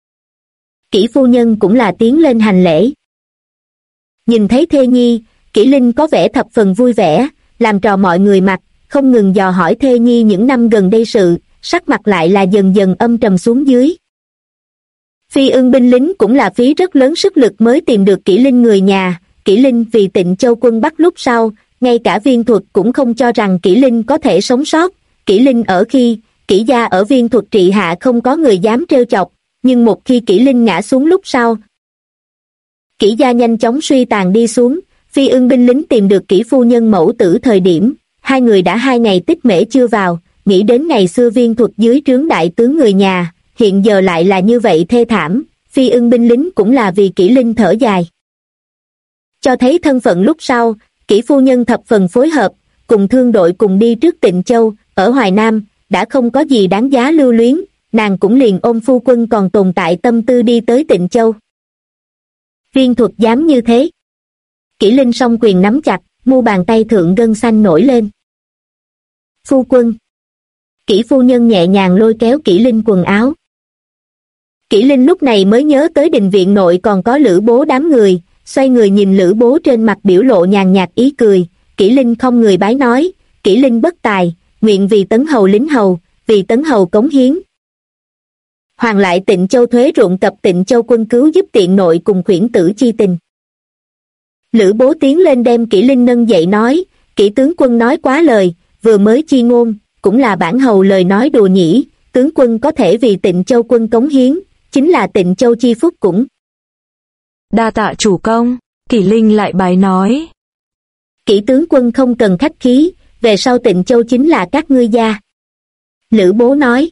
Kỷ phu nhân cũng là tiến lên hành lễ. Nhìn thấy thê nhi, Kỷ Linh có vẻ thập phần vui vẻ, làm trò mọi người mặt, không ngừng dò hỏi thê nhi những năm gần đây sự, sắc mặt lại là dần dần âm trầm xuống dưới. Phi Ưng binh lính cũng là phí rất lớn sức lực mới tìm được Kỷ Linh người nhà, Kỷ Linh vì Tịnh Châu quân bắt lúc sau, ngay cả Viên Thuật cũng không cho rằng Kỷ Linh có thể sống sót, Kỷ Linh ở khi, Kỷ gia ở Viên Thuật trị hạ không có người dám trêu chọc, nhưng một khi Kỷ Linh ngã xuống lúc sau, Kỷ gia nhanh chóng suy tàn đi xuống. Phi Ưng binh lính tìm được Kỷ phu nhân mẫu tử thời điểm, hai người đã 2 ngày tích mễ chưa vào, nghĩ đến ngày xưa Viên Thuật dưới trướng đại tướng người nhà, hiện giờ lại là như vậy thê thảm, Phi Ưng binh lính cũng là vì Kỷ Linh thở dài. Cho thấy thân phận lúc sau, Kỷ phu nhân thập phần phối hợp, cùng thương đội cùng đi trước Tịnh Châu, ở Hoài Nam, đã không có gì đáng giá lưu luyến, nàng cũng liền ôm phu quân còn tồn tại tâm tư đi tới Tịnh Châu. Viên Thuật dám như thế. Kỷ Linh song quyền nắm chặt, mu bàn tay thượng gân xanh nổi lên. Phu quân. Kỷ phu nhân nhẹ nhàng lôi kéo Kỷ Linh quần áo. Kỷ Linh lúc này mới nhớ tới đình viện nội còn có Lữ Bố đám người, xoay người nhìn Lữ Bố trên mặt biểu lộ nhàn nhạt ý cười, Kỷ Linh không người bái nói, Kỷ Linh bất tài, nguyện vì Tấn hầu lính hầu, vì Tấn hầu cống hiến. Hoàn lại Tịnh Châu thuế ruộng cập Tịnh Châu quân cứu giúp tiện nội cùng khuyển tử chi tình. Lữ Bố tiến lên đem Kỷ Linh nâng dậy nói, Kỷ tướng quân nói quá lời, vừa mới chi ngôn, cũng là bản hầu lời nói đùa nhỉ, tướng quân có thể vì Tịnh Châu quân cống hiến, chính là Tịnh Châu chi phúc cũng. Đa tạ chủ công, Kỷ Linh lại bái nói. Kỷ tướng quân không cần khách khí, về sau Tịnh Châu chính là các ngươi gia. Lữ Bố nói.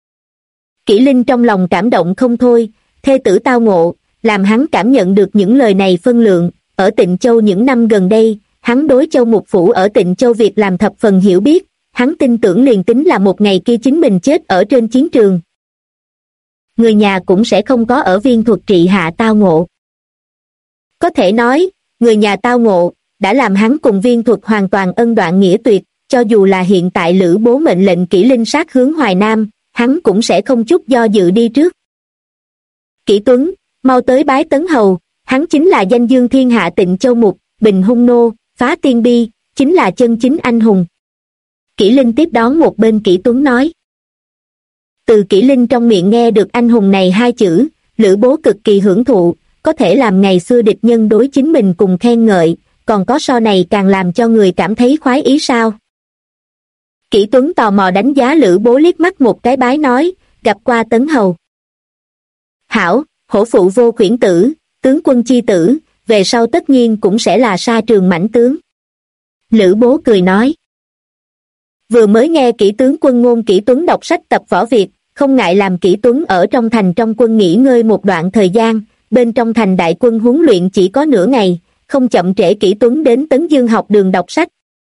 Kỷ Linh trong lòng cảm động không thôi, thê tử tao ngộ, làm hắn cảm nhận được những lời này phân lượng, ở Tịnh Châu những năm gần đây, hắn đối Châu Mục Phủ ở Tịnh Châu việc làm thập phần hiểu biết, hắn tin tưởng liền tính là một ngày kia chính mình chết ở trên chiến trường. Người nhà cũng sẽ không có ở Viên Thuật trị hạ tao ngộ. Có thể nói, người nhà tao ngộ, đã làm hắn cùng Viên Thuật hoàn toàn ân đoạn nghĩa tuyệt, cho dù là hiện tại Lữ Bố mệnh lệnh Kỷ Linh sát hướng Hoài Nam, hắn cũng sẽ không chút do dự đi trước. Kỷ Tuấn, mau tới bái tấn hầu, hắn chính là danh dương thiên hạ Tịnh Châu Mục, bình hung nô, phá tiên bi, chính là chân chính anh hùng. Kỷ Linh tiếp đón một bên Kỷ Tuấn nói. Từ Kỷ Linh trong miệng nghe được anh hùng này hai chữ, Lữ Bố cực kỳ hưởng thụ, có thể làm ngày xưa địch nhân đối chính mình cùng khen ngợi, còn có so này càng làm cho người cảm thấy khoái ý sao. Kỷ Tuấn tò mò đánh giá Lữ Bố liếc mắt một cái bái nói, gặp qua tấn hầu. Hảo, hổ phụ vô khuyển tử, tướng quân chi tử, về sau tất nhiên cũng sẽ là sa trường mãnh tướng. Lữ Bố cười nói. Vừa mới nghe Kỷ tướng quân ngôn Kỷ Tuấn đọc sách tập võ Việt, không ngại làm Kỷ Tuấn ở trong thành trong quân nghỉ ngơi một đoạn thời gian, bên trong thành đại quân huấn luyện chỉ có nửa ngày, không chậm trễ Kỷ Tuấn đến Tấn Dương học đường đọc sách.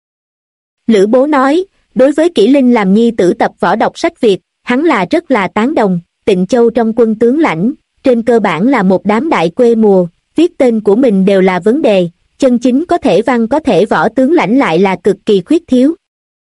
Lữ Bố nói, đối với Kỷ Linh làm nhi tử tập võ đọc sách Việt, hắn là rất là tán đồng. Tịnh Châu trong quân tướng lãnh, trên cơ bản là một đám đại quê mùa, viết tên của mình đều là vấn đề, chân chính có thể văn có thể võ tướng lãnh lại là cực kỳ khuyết thiếu.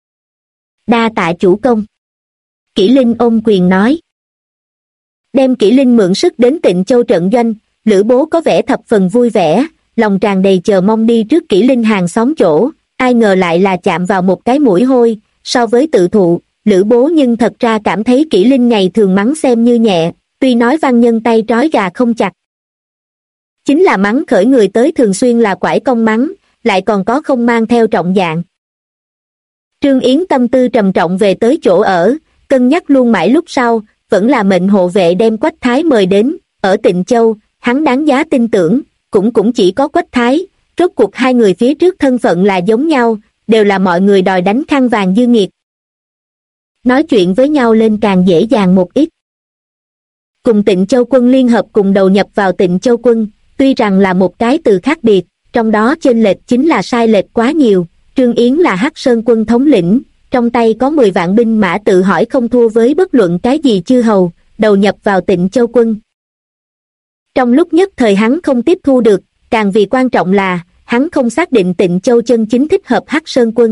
Đa tạ chủ công. Kỷ Linh ôm quyền nói. Đem Kỷ Linh mượn sức đến Tịnh Châu trận doanh, Lữ Bố có vẻ thập phần vui vẻ, lòng tràn đầy chờ mong đi trước Kỷ Linh hàng xóm chỗ, ai ngờ lại là chạm vào một cái mũi hôi, so với tự thụ, Lữ Bố nhưng thật ra cảm thấy Kỷ Linh ngày thường mắng xem như nhẹ, tuy nói văn nhân tay trói gà không chặt. Chính là mắng khởi người tới thường xuyên là quải công mắng, lại còn có không mang theo trọng dạng. Trương Yến tâm tư trầm trọng về tới chỗ ở, cân nhắc luôn mãi lúc sau, vẫn là mệnh hộ vệ đem Quách Thái mời đến, ở Tịnh Châu, hắn đáng giá tin tưởng, cũng chỉ có Quách Thái, rốt cuộc hai người phía trước thân phận là giống nhau, đều là mọi người đòi đánh khăn vàng dư nghiệt. Nói chuyện với nhau lên càng dễ dàng một ít. Cùng Tịnh Châu quân liên hợp cùng đầu nhập vào Tịnh Châu quân, tuy rằng là một cái từ khác biệt, trong đó chênh lệch chính là sai lệch quá nhiều. Trương Yến là Hắc Sơn quân thống lĩnh, trong tay có 10 vạn binh mã tự hỏi không thua với bất luận cái gì chư hầu, đầu nhập vào Tịnh Châu quân. Trong lúc nhất thời hắn không tiếp thu được, càng vì quan trọng là, hắn không xác định Tịnh Châu chân chính thích hợp Hắc Sơn quân.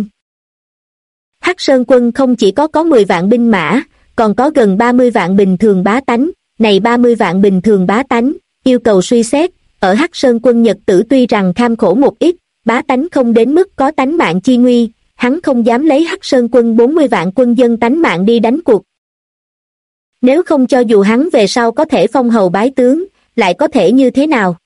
Hắc Sơn quân không chỉ có 10 vạn binh mã, còn có gần 30 vạn bình thường bá tánh, này 30 vạn bình thường bá tánh, yêu cầu suy xét, ở Hắc Sơn quân Nhật tử tuy rằng kham khổ một ít, bá tánh không đến mức có tánh mạng chi nguy, hắn không dám lấy Hắc Sơn quân 40 vạn quân dân tánh mạng đi đánh cuộc. Nếu không cho dù hắn về sau có thể phong hầu bái tướng, lại có thể như thế nào?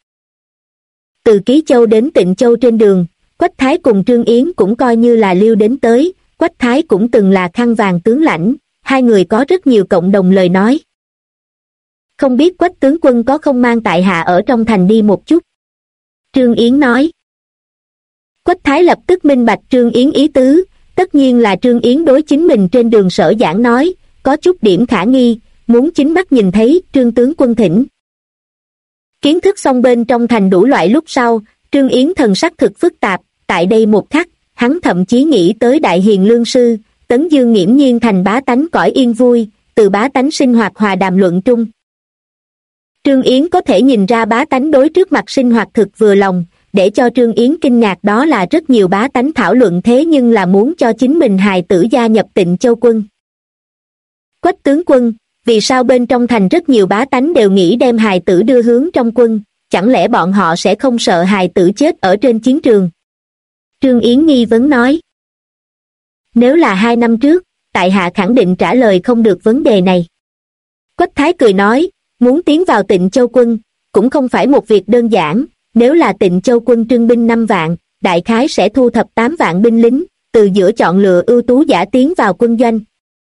Từ Ký Châu đến Tịnh Châu trên đường, Quách Thái cùng Trương Yến cũng coi như là liêu đến tới, Quách Thái cũng từng là khăn vàng tướng lãnh, hai người có rất nhiều cộng đồng lời nói. Không biết Quách tướng quân có không mang tại hạ ở trong thành đi một chút? Trương Yến nói. Quách Thái lập tức minh bạch Trương Yến ý tứ, tất nhiên là Trương Yến đối chính mình trên đường sở giảng nói, có chút điểm khả nghi, muốn chính mắt nhìn thấy Trương tướng quân thỉnh. Kiến thức xong bên trong thành đủ loại lúc sau, Trương Yến thần sắc thực phức tạp, tại đây một khắc, hắn thậm chí nghĩ tới Đại Hiền Lương Sư, Tấn Dương nghiễm nhiên thành bá tánh cõi yên vui, từ bá tánh sinh hoạt hòa đàm luận trung. Trương Yến có thể nhìn ra bá tánh đối trước mặt sinh hoạt thực vừa lòng, để cho Trương Yến kinh ngạc đó là rất nhiều bá tánh thảo luận thế nhưng là muốn cho chính mình hài tử gia nhập Tịnh Châu quân. Quách tướng quân, vì sao bên trong thành rất nhiều bá tánh đều nghĩ đem hài tử đưa hướng trong quân, chẳng lẽ bọn họ sẽ không sợ hài tử chết ở trên chiến trường? Trương Yến nghi vấn nói. Nếu là 2 năm trước, tại hạ khẳng định trả lời không được vấn đề này. Quách Thái cười nói, muốn tiến vào Tịnh Châu quân, cũng không phải một việc đơn giản, nếu là Tịnh Châu quân trưng binh 5 vạn, đại khái sẽ thu thập 8 vạn binh lính, từ giữa chọn lựa ưu tú giả tiến vào quân doanh.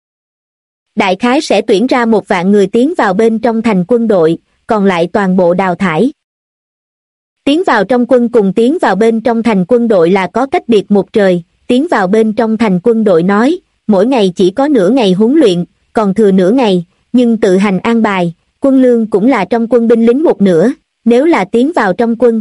Đại khái sẽ tuyển ra 1 vạn người tiến vào bên trong thành quân đội, còn lại toàn bộ đào thải. Tiến vào trong quân cùng tiến vào bên trong thành quân đội là có cách biệt một trời, tiến vào bên trong thành quân đội nói, mỗi ngày chỉ có nửa ngày huấn luyện, còn thừa nửa ngày, nhưng tự hành an bài, quân lương cũng là trong quân binh lính một nửa, nếu là tiến vào trong quân.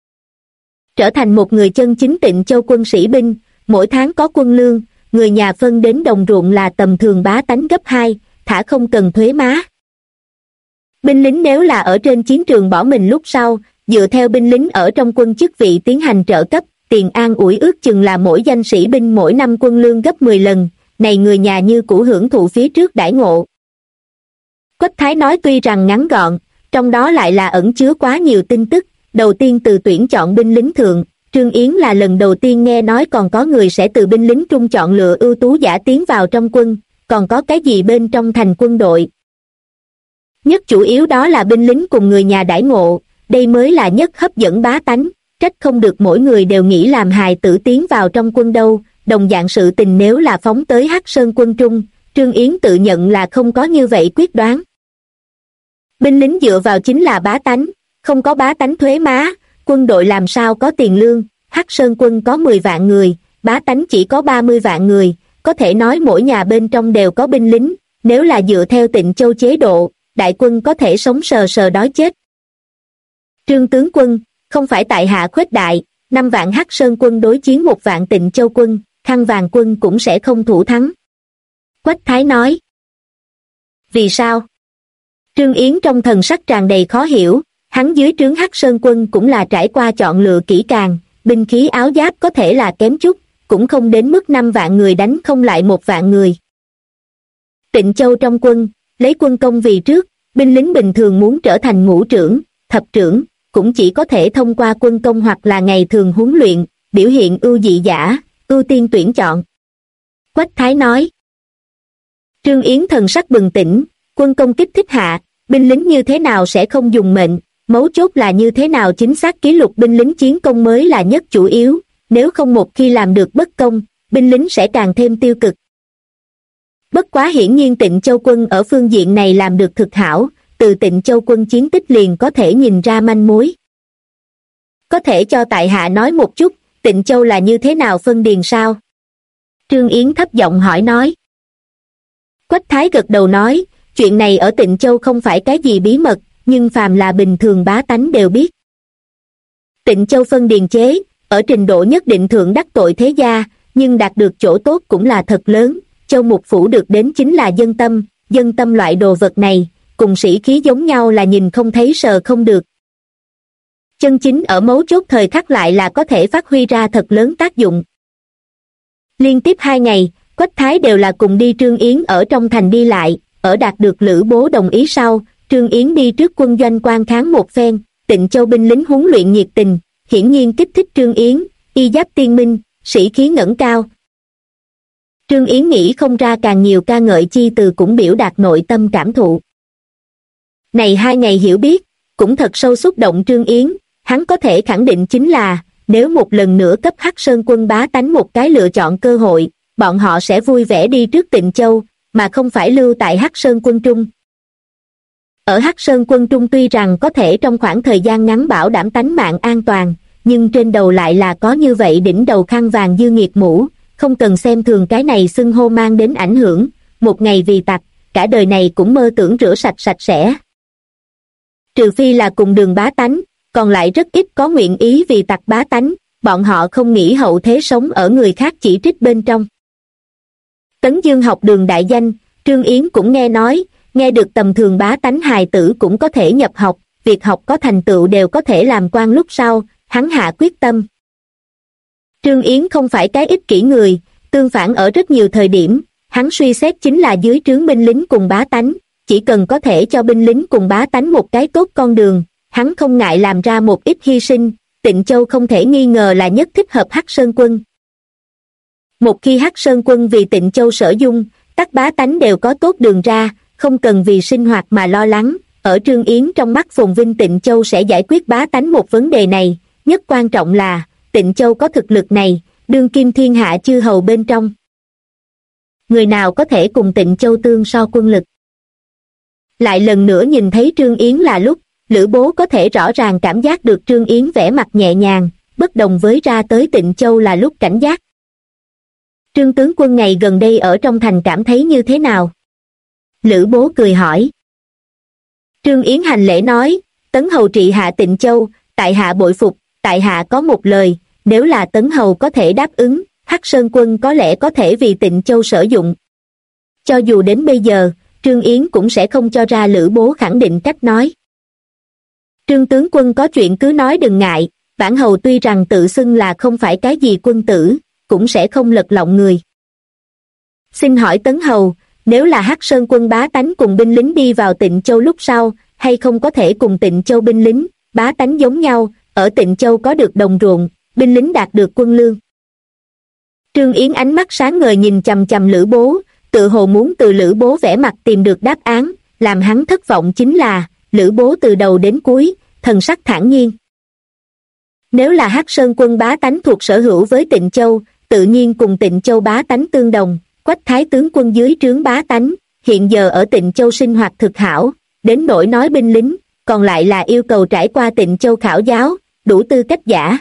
Trở thành một người chân chính Tịnh Châu quân sĩ binh, mỗi tháng có quân lương, người nhà phân đến đồng ruộng là tầm thường bá tánh gấp 2, thả không cần thuế má. Binh lính nếu là ở trên chiến trường bỏ mình lúc sau, dựa theo binh lính ở trong quân chức vị tiến hành trợ cấp, tiền an ủi ước chừng là mỗi danh sĩ binh mỗi năm quân lương gấp 10 lần, này người nhà như cũ hưởng thụ phía trước đãi ngộ. Quách Thái nói tuy rằng ngắn gọn, trong đó lại là ẩn chứa quá nhiều tin tức. Đầu tiên từ tuyển chọn binh lính thượng, Trương Yến là lần đầu tiên nghe nói còn có người sẽ từ binh lính trung chọn lựa ưu tú giả tiến vào trong quân, còn có cái gì bên trong thành quân đội. Nhất chủ yếu đó là binh lính cùng người nhà đãi ngộ, đây mới là nhất hấp dẫn bá tánh, trách không được mỗi người đều nghĩ làm hài tử tiến vào trong quân đâu. Đồng dạng sự tình nếu là phóng tới Hắc Sơn quân trung, Trương Yến tự nhận là không có như vậy quyết đoán. Binh lính dựa vào chính là bá tánh, không có bá tánh thuế má, quân đội làm sao có tiền lương. Hắc Sơn quân có 10 vạn người, bá tánh chỉ có 30 vạn người, có thể nói mỗi nhà bên trong đều có binh lính, nếu là dựa theo Tịnh Châu chế độ, đại quân có thể sống sờ sờ đói chết. Trương tướng quân, không phải tại hạ khuếch đại, 5 vạn Hắc Sơn quân đối chiến 1 vạn Tịnh Châu quân, Khăn Vàng quân cũng sẽ không thủ thắng. Quách Thái nói. Vì sao? Trương Yến trong thần sắc tràn đầy khó hiểu, hắn dưới trướng Hắc Sơn quân cũng là trải qua chọn lựa kỹ càng, binh khí áo giáp có thể là kém chút, cũng không đến mức 5 vạn người đánh không lại 1 vạn người. Tịnh Châu trong quân, lấy quân công vì trước, binh lính bình thường muốn trở thành ngũ trưởng, thập trưởng, cũng chỉ có thể thông qua quân công hoặc là ngày thường huấn luyện, biểu hiện ưu dị giả, ưu tiên tuyển chọn. Quách Thái nói. Trương Yến thần sắc bừng tỉnh, quân công kích thích hạ, binh lính như thế nào sẽ không dùng mệnh, mấu chốt là như thế nào chính xác ký lục binh lính chiến công mới là nhất chủ yếu, nếu không một khi làm được bất công, binh lính sẽ càng thêm tiêu cực. Bất quá hiển nhiên Tịnh Châu quân ở phương diện này làm được thực hảo, từ Tịnh Châu quân chiến tích liền có thể nhìn ra manh mối. Có thể cho tại hạ nói một chút, Tịnh Châu là như thế nào phân điền sao? Trương Yến thấp giọng hỏi nói. Quách Thái gật đầu nói, chuyện này ở Tịnh Châu không phải cái gì bí mật, nhưng phàm là bình thường bá tánh đều biết. Tịnh Châu phân điền chế, ở trình độ nhất định thượng đắc tội thế gia, nhưng đạt được chỗ tốt cũng là thật lớn. Châu Mục Phủ được đến chính là dân tâm loại đồ vật này, cùng sĩ khí giống nhau là nhìn không thấy sờ không được. Chân chính ở mấu chốt thời khắc lại là có thể phát huy ra thật lớn tác dụng. Liên tiếp 2 ngày, Quách Thái đều là cùng đi Trương Yến ở trong thành đi lại, ở đạt được Lữ Bố đồng ý sau, Trương Yến đi trước quân doanh quan kháng một phen, Tịnh Châu binh lính huấn luyện nhiệt tình, hiển nhiên kích thích Trương Yến, y giáp tiên minh, sĩ khí ngẩng cao. Trương Yến nghĩ không ra càng nhiều ca ngợi chi từ cũng biểu đạt nội tâm cảm thụ. Này 2 ngày hiểu biết, cũng thật sâu xúc động Trương Yến, hắn có thể khẳng định chính là, nếu một lần nữa cấp Hắc Sơn quân bá tánh một cái lựa chọn cơ hội, bọn họ sẽ vui vẻ đi trước Tịnh Châu, mà không phải lưu tại Hắc Sơn quân trung. Ở Hắc Sơn quân trung tuy rằng có thể trong khoảng thời gian ngắn bảo đảm tánh mạng an toàn, nhưng trên đầu lại là có như vậy đỉnh đầu khăn vàng dư nghiệt mũ, không cần xem thường cái này xưng hô mang đến ảnh hưởng, một ngày vì tặc, cả đời này cũng mơ tưởng rửa sạch sạch sẽ. Trừ phi là cùng đường bá tánh, còn lại rất ít có nguyện ý vì tặc bá tánh, bọn họ không nghĩ hậu thế sống ở người khác chỉ trích bên trong. Tấn Dương học đường đại danh, Trương Yến cũng nghe nói, nghe được tầm thường bá tánh hài tử cũng có thể nhập học, việc học có thành tựu đều có thể làm quan lúc sau, hắn hạ quyết tâm. Trương Yến không phải cái ích kỷ người, tương phản ở rất nhiều thời điểm, hắn suy xét chính là dưới trướng binh lính cùng bá tánh, chỉ cần có thể cho binh lính cùng bá tánh một cái tốt con đường, hắn không ngại làm ra một ít hy sinh. Tịnh Châu không thể nghi ngờ là nhất thích hợp Hắc Sơn quân. Một khi Hắc Sơn quân vì Tịnh Châu sở dung, tất bá tánh đều có tốt đường ra, không cần vì sinh hoạt mà lo lắng. Ở Trương Yến trong mắt phồn vinh Tịnh Châu sẽ giải quyết bá tánh một vấn đề này, nhất quan trọng là Tịnh Châu có thực lực này, đương kim thiên hạ chư hầu bên trong. Người nào có thể cùng Tịnh Châu tương so quân lực? Lại lần nữa nhìn thấy Trương Yến là lúc, Lữ Bố có thể rõ ràng cảm giác được Trương Yến vẻ mặt nhẹ nhàng, bất đồng với ra tới Tịnh Châu là lúc cảnh giác. Trương tướng quân ngày gần đây ở trong thành cảm thấy như thế nào? Lữ Bố cười hỏi. Trương Yến hành lễ nói, Tấn hầu trị hạ Tịnh Châu, tại hạ bội phục, tại hạ có một lời, nếu là Tấn hầu có thể đáp ứng, Hắc Sơn quân có lẽ có thể vì Tịnh Châu sử dụng. Cho dù đến bây giờ, Trương Yến cũng sẽ không cho ra Lữ Bố khẳng định cách nói. Trương tướng quân có chuyện cứ nói đừng ngại, bản hầu tuy rằng tự xưng là không phải cái gì quân tử, cũng sẽ không lật lọng người. Xin hỏi Tấn hầu, nếu là Hắc Sơn quân bá tánh cùng binh lính đi vào Tịnh Châu lúc sau, hay không có thể cùng Tịnh Châu binh lính, bá tánh giống nhau, ở Tịnh Châu có được đồng ruộng, binh lính đạt được quân lương? Trương Yến ánh mắt sáng ngời nhìn chằm chằm Lữ Bố, tự hồ muốn từ Lữ Bố vẻ mặt tìm được đáp án, làm hắn thất vọng chính là, Lữ Bố từ đầu đến cuối, thần sắc thản nhiên. Nếu là Hắc Sơn quân bá tánh thuộc sở hữu với Tịnh Châu, tự nhiên cùng Tịnh Châu bá tánh tương đồng, Quách Thái tướng quân dưới trướng bá tánh, hiện giờ ở Tịnh Châu sinh hoạt thực hảo, đến nỗi nói binh lính, còn lại là yêu cầu trải qua Tịnh Châu khảo giáo, đủ tư cách giả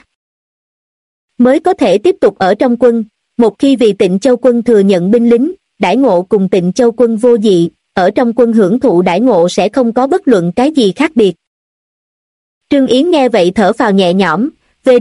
mới có thể tiếp tục ở trong quân. Một khi vì Tịnh Châu quân thừa nhận binh lính, đãi ngộ cùng Tịnh Châu quân vô dị, ở trong quân hưởng thụ đãi ngộ sẽ không có bất luận cái gì khác biệt. Trương Yến nghe vậy thở phào nhẹ nhõm,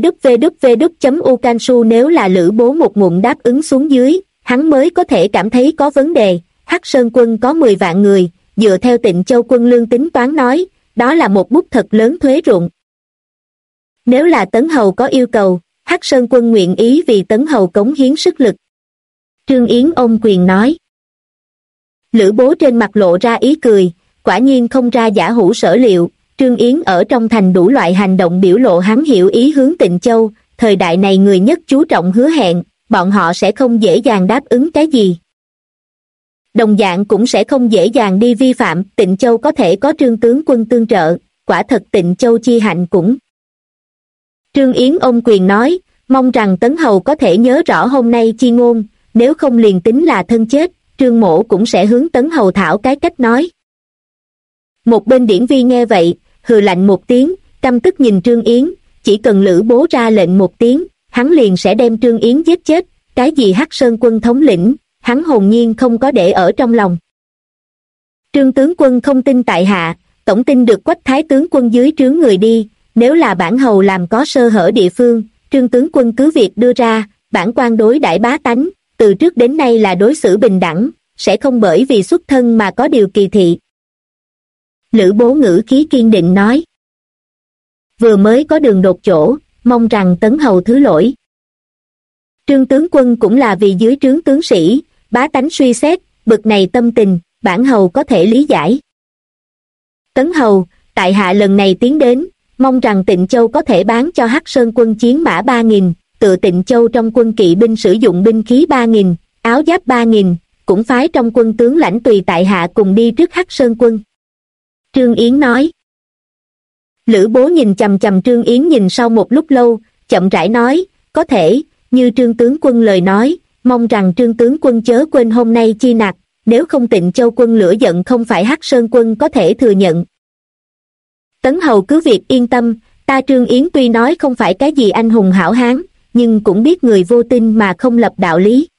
www.ucansu nếu là Lữ Bố một ngụm đáp ứng xuống dưới, hắn mới có thể cảm thấy có vấn đề. Hắc Sơn quân có 10 vạn người, dựa theo Tịnh Châu quân lương tính toán nói, đó là một bút thật lớn thuế ruộng. Nếu là Tấn hầu có yêu cầu, Hắc Sơn quân nguyện ý vì Tấn hầu cống hiến sức lực. Trương Yến ôm quyền nói. Lữ Bố trên mặt lộ ra ý cười, quả nhiên không ra giả hủ sở liệu, Trương Yến ở trong thành đủ loại hành động biểu lộ hắn hiểu ý hướng Tịnh Châu, thời đại này người nhất chú trọng hứa hẹn, bọn họ sẽ không dễ dàng đáp ứng cái gì. Đồng dạng cũng sẽ không dễ dàng đi vi phạm. Tịnh Châu có thể có Trương tướng quân tương trợ, quả thật Tịnh Châu chi hạnh cũng. Trương Yến ôm quyền nói, mong rằng Tấn hầu có thể nhớ rõ hôm nay chi ngôn, nếu không liền tính là thân chết, Trương mỗ cũng sẽ hướng Tấn hầu thảo cái cách nói. Một bên Điển Vi nghe vậy, hừ lạnh một tiếng, căm tức nhìn Trương Yến, chỉ cần Lữ Bố ra lệnh một tiếng, hắn liền sẽ đem Trương Yến giết chết, cái gì Hắc Sơn quân thống lĩnh, hắn hồn nhiên không có để ở trong lòng. Trương tướng quân không tin tại hạ, tổng tin được Quách Thái tướng quân dưới trướng người đi, nếu là bản hầu làm có sơ hở địa phương, Trương tướng quân cứ việc đưa ra, bản quan đối đãi bá tánh, từ trước đến nay là đối xử bình đẳng, sẽ không bởi vì xuất thân mà có điều kỳ thị. Lữ Bố ngữ khí kiên định nói. Vừa mới có đường đột chỗ, mong rằng Tấn hầu thứ lỗi. Trương tướng quân cũng là vì dưới trướng tướng sĩ, bá tánh suy xét, bực này tâm tình, bản hầu có thể lý giải. Tấn hầu, tại hạ lần này tiến đến, mong rằng Tịnh Châu có thể bán cho Hắc Sơn quân chiến mã 3.000, tự Tịnh Châu trong quân kỵ binh sử dụng binh khí 3.000, áo giáp 3.000, cũng phái trong quân tướng lãnh tùy tại hạ cùng đi trước Hắc Sơn quân. Trương Yến nói. Lữ Bố nhìn chằm chằm Trương Yến nhìn sau một lúc lâu, chậm rãi nói, có thể, như Trương tướng quân lời nói, mong rằng Trương tướng quân chớ quên hôm nay chi nặc, nếu không Tịnh Châu quân lửa giận không phải Hắc Sơn quân có thể thừa nhận. Tấn hầu cứ việc yên tâm, ta Trương Yến tuy nói không phải cái gì anh hùng hảo hán, nhưng cũng biết người vô tin mà không lập đạo lý.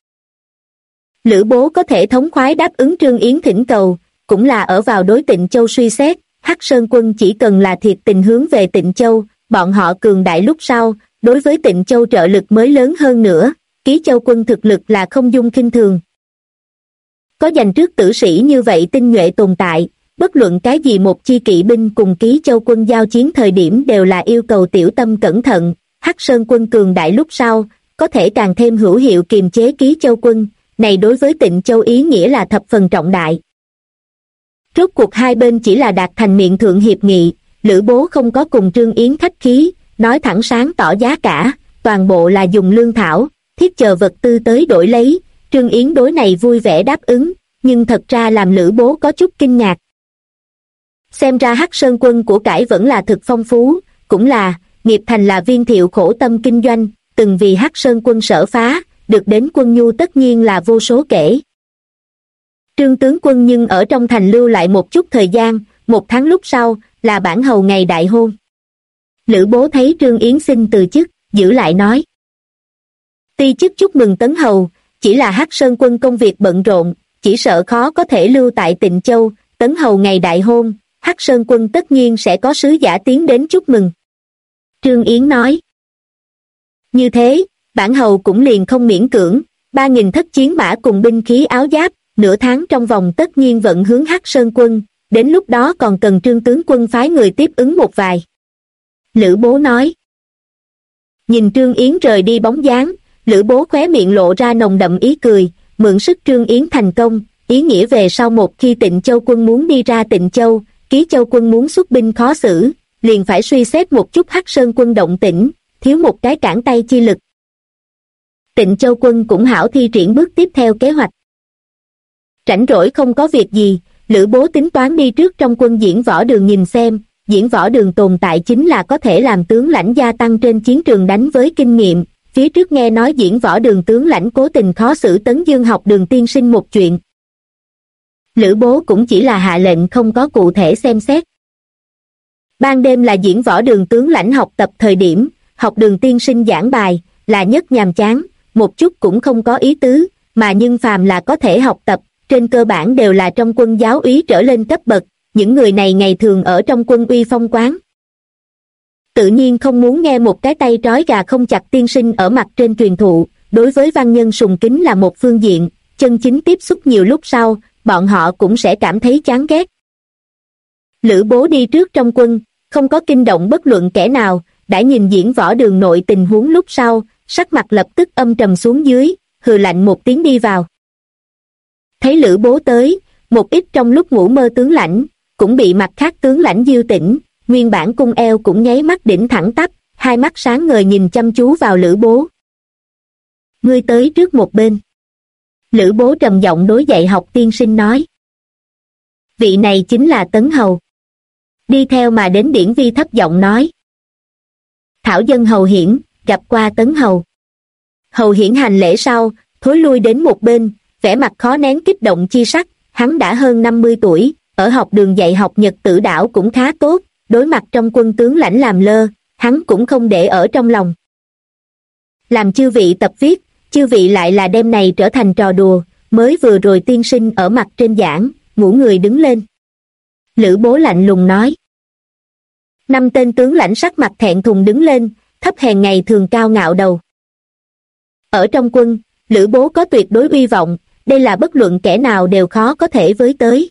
Lữ Bố có thể thống khoái đáp ứng Trương Yến thỉnh cầu, cũng là ở vào đối Tịnh Châu suy xét, Hắc Sơn quân chỉ cần là thiệt tình hướng về Tịnh Châu, bọn họ cường đại lúc sau, đối với Tịnh Châu trợ lực mới lớn hơn nữa, Ký Châu quân thực lực là không dung khinh thường. Có dành trước tử sĩ như vậy tinh nhuệ tồn tại, bất luận cái gì một chi kỵ binh cùng Ký Châu quân giao chiến thời điểm đều là yêu cầu tiểu tâm cẩn thận, Hắc Sơn quân cường đại lúc sau, có thể càng thêm hữu hiệu kiềm chế Ký Châu quân, này đối với Tịnh Châu ý nghĩa là thập phần trọng đại. Rốt cuộc hai bên chỉ là đạt thành miệng thượng hiệp nghị, Lữ Bố không có cùng Trương Yến khách khí, nói thẳng sáng tỏ giá cả, toàn bộ là dùng lương thảo, thiết chờ vật tư tới đổi lấy, Trương Yến đối này vui vẻ đáp ứng, nhưng thật ra làm Lữ Bố có chút kinh ngạc. Xem ra Hắc Sơn quân của cải vẫn là thực phong phú, cũng là, nghiệp thành là Viên Thiệu khổ tâm kinh doanh, từng vì Hắc Sơn quân sở phá, được đến quân nhu tất nhiên là vô số kể. Trương tướng quân nhưng ở trong thành lưu lại một chút thời gian, 1 tháng lúc sau, là bản hầu ngày đại hôn. Lữ Bố thấy Trương Yến xin từ chức, giữ lại nói. Ti chức chúc mừng Tấn hầu, chỉ là Hắc Sơn quân công việc bận rộn, chỉ sợ khó có thể lưu tại Tịnh Châu, Tấn hầu ngày đại hôn, Hắc Sơn quân tất nhiên sẽ có sứ giả tiến đến chúc mừng. Trương Yến nói. Như thế, bản hầu cũng liền không miễn cưỡng, 3.000 thất chiến mã cùng binh khí áo giáp, nửa tháng trong vòng tất nhiên vận hướng Hắc Sơn quân, đến lúc đó còn cần Trương tướng quân phái người tiếp ứng một vài. Lữ Bố nói. Nhìn Trương Yến rời đi bóng dáng, Lữ Bố khóe miệng lộ ra nồng đậm ý cười, mượn sức Trương Yến thành công, ý nghĩa về sau một khi Tịnh Châu quân muốn đi ra Tịnh Châu, Ký Châu quân muốn xuất binh khó xử, liền phải suy xét một chút Hắc Sơn quân động tĩnh, thiếu một cái cản tay chi lực. Tịnh Châu quân cũng hảo thi triển bước tiếp theo kế hoạch. Rảnh rỗi không có việc gì, Lữ Bố tính toán đi trước trong quân Diễn Võ Đường nhìn xem, Diễn Võ Đường tồn tại chính là có thể làm tướng lãnh gia tăng trên chiến trường đánh với kinh nghiệm. Phía trước nghe nói Diễn Võ Đường tướng lãnh cố tình khó xử Tấn Dương học đường tiên sinh một chuyện. Lữ Bố cũng chỉ là hạ lệnh không có cụ thể xem xét. Ban đêm là Diễn Võ Đường tướng lãnh học tập thời điểm, học đường tiên sinh giảng bài, là nhất nhàm chán, một chút cũng không có ý tứ, mà nhưng phàm là có thể học tập, trên cơ bản đều là trong quân giáo úy trở lên cấp bậc, những người này ngày thường ở trong quân uy phong quán. Tự nhiên không muốn nghe một cái tay trói gà không chặt tiên sinh ở mặt trên truyền thụ, đối với văn nhân sùng kính là một phương diện, chân chính tiếp xúc nhiều lúc sau, bọn họ cũng sẽ cảm thấy chán ghét. Lữ Bố đi trước trong quân, không có kinh động bất luận kẻ nào, đã nhìn Diễn Võ Đường nội tình huống lúc sau, sắc mặt lập tức âm trầm xuống dưới, hừ lạnh một tiếng đi vào. Thấy Lữ Bố tới, một ít trong lúc ngủ mơ tướng lãnh, cũng bị mặt khác tướng lãnh diêu tỉnh, nguyên bản cung eo cũng nháy mắt đỉnh thẳng tắp, hai mắt sáng ngời nhìn chăm chú vào Lữ Bố. Ngươi tới trước một bên. Lữ Bố trầm giọng đối dạy học tiên sinh nói. Vị này chính là Tấn Hầu. Đi theo mà đến Điển Vi thấp giọng nói. Thảo dân Hầu Hiển, gặp qua Tấn Hầu. Hầu Hiển hành lễ sau, thối lui đến một bên, vẻ mặt khó nén kích động chi sắc, hắn đã hơn 50 tuổi, ở học đường dạy học Nhật Tử Đảo cũng khá tốt, đối mặt trong quân tướng lãnh làm lơ, hắn cũng không để ở trong lòng. Làm chư vị tập viết, chư vị lại là đêm này trở thành trò đùa, mới vừa rồi tiên sinh ở mặt trên giảng, ngủ người đứng lên. Lữ Bố lạnh lùng nói. 5 tên tướng lãnh sắc mặt thẹn thùng đứng lên, thấp hèn ngày thường cao ngạo đầu. Ở trong quân, Lữ Bố có tuyệt đối uy vọng, đây là bất luận kẻ nào đều khó có thể với tới.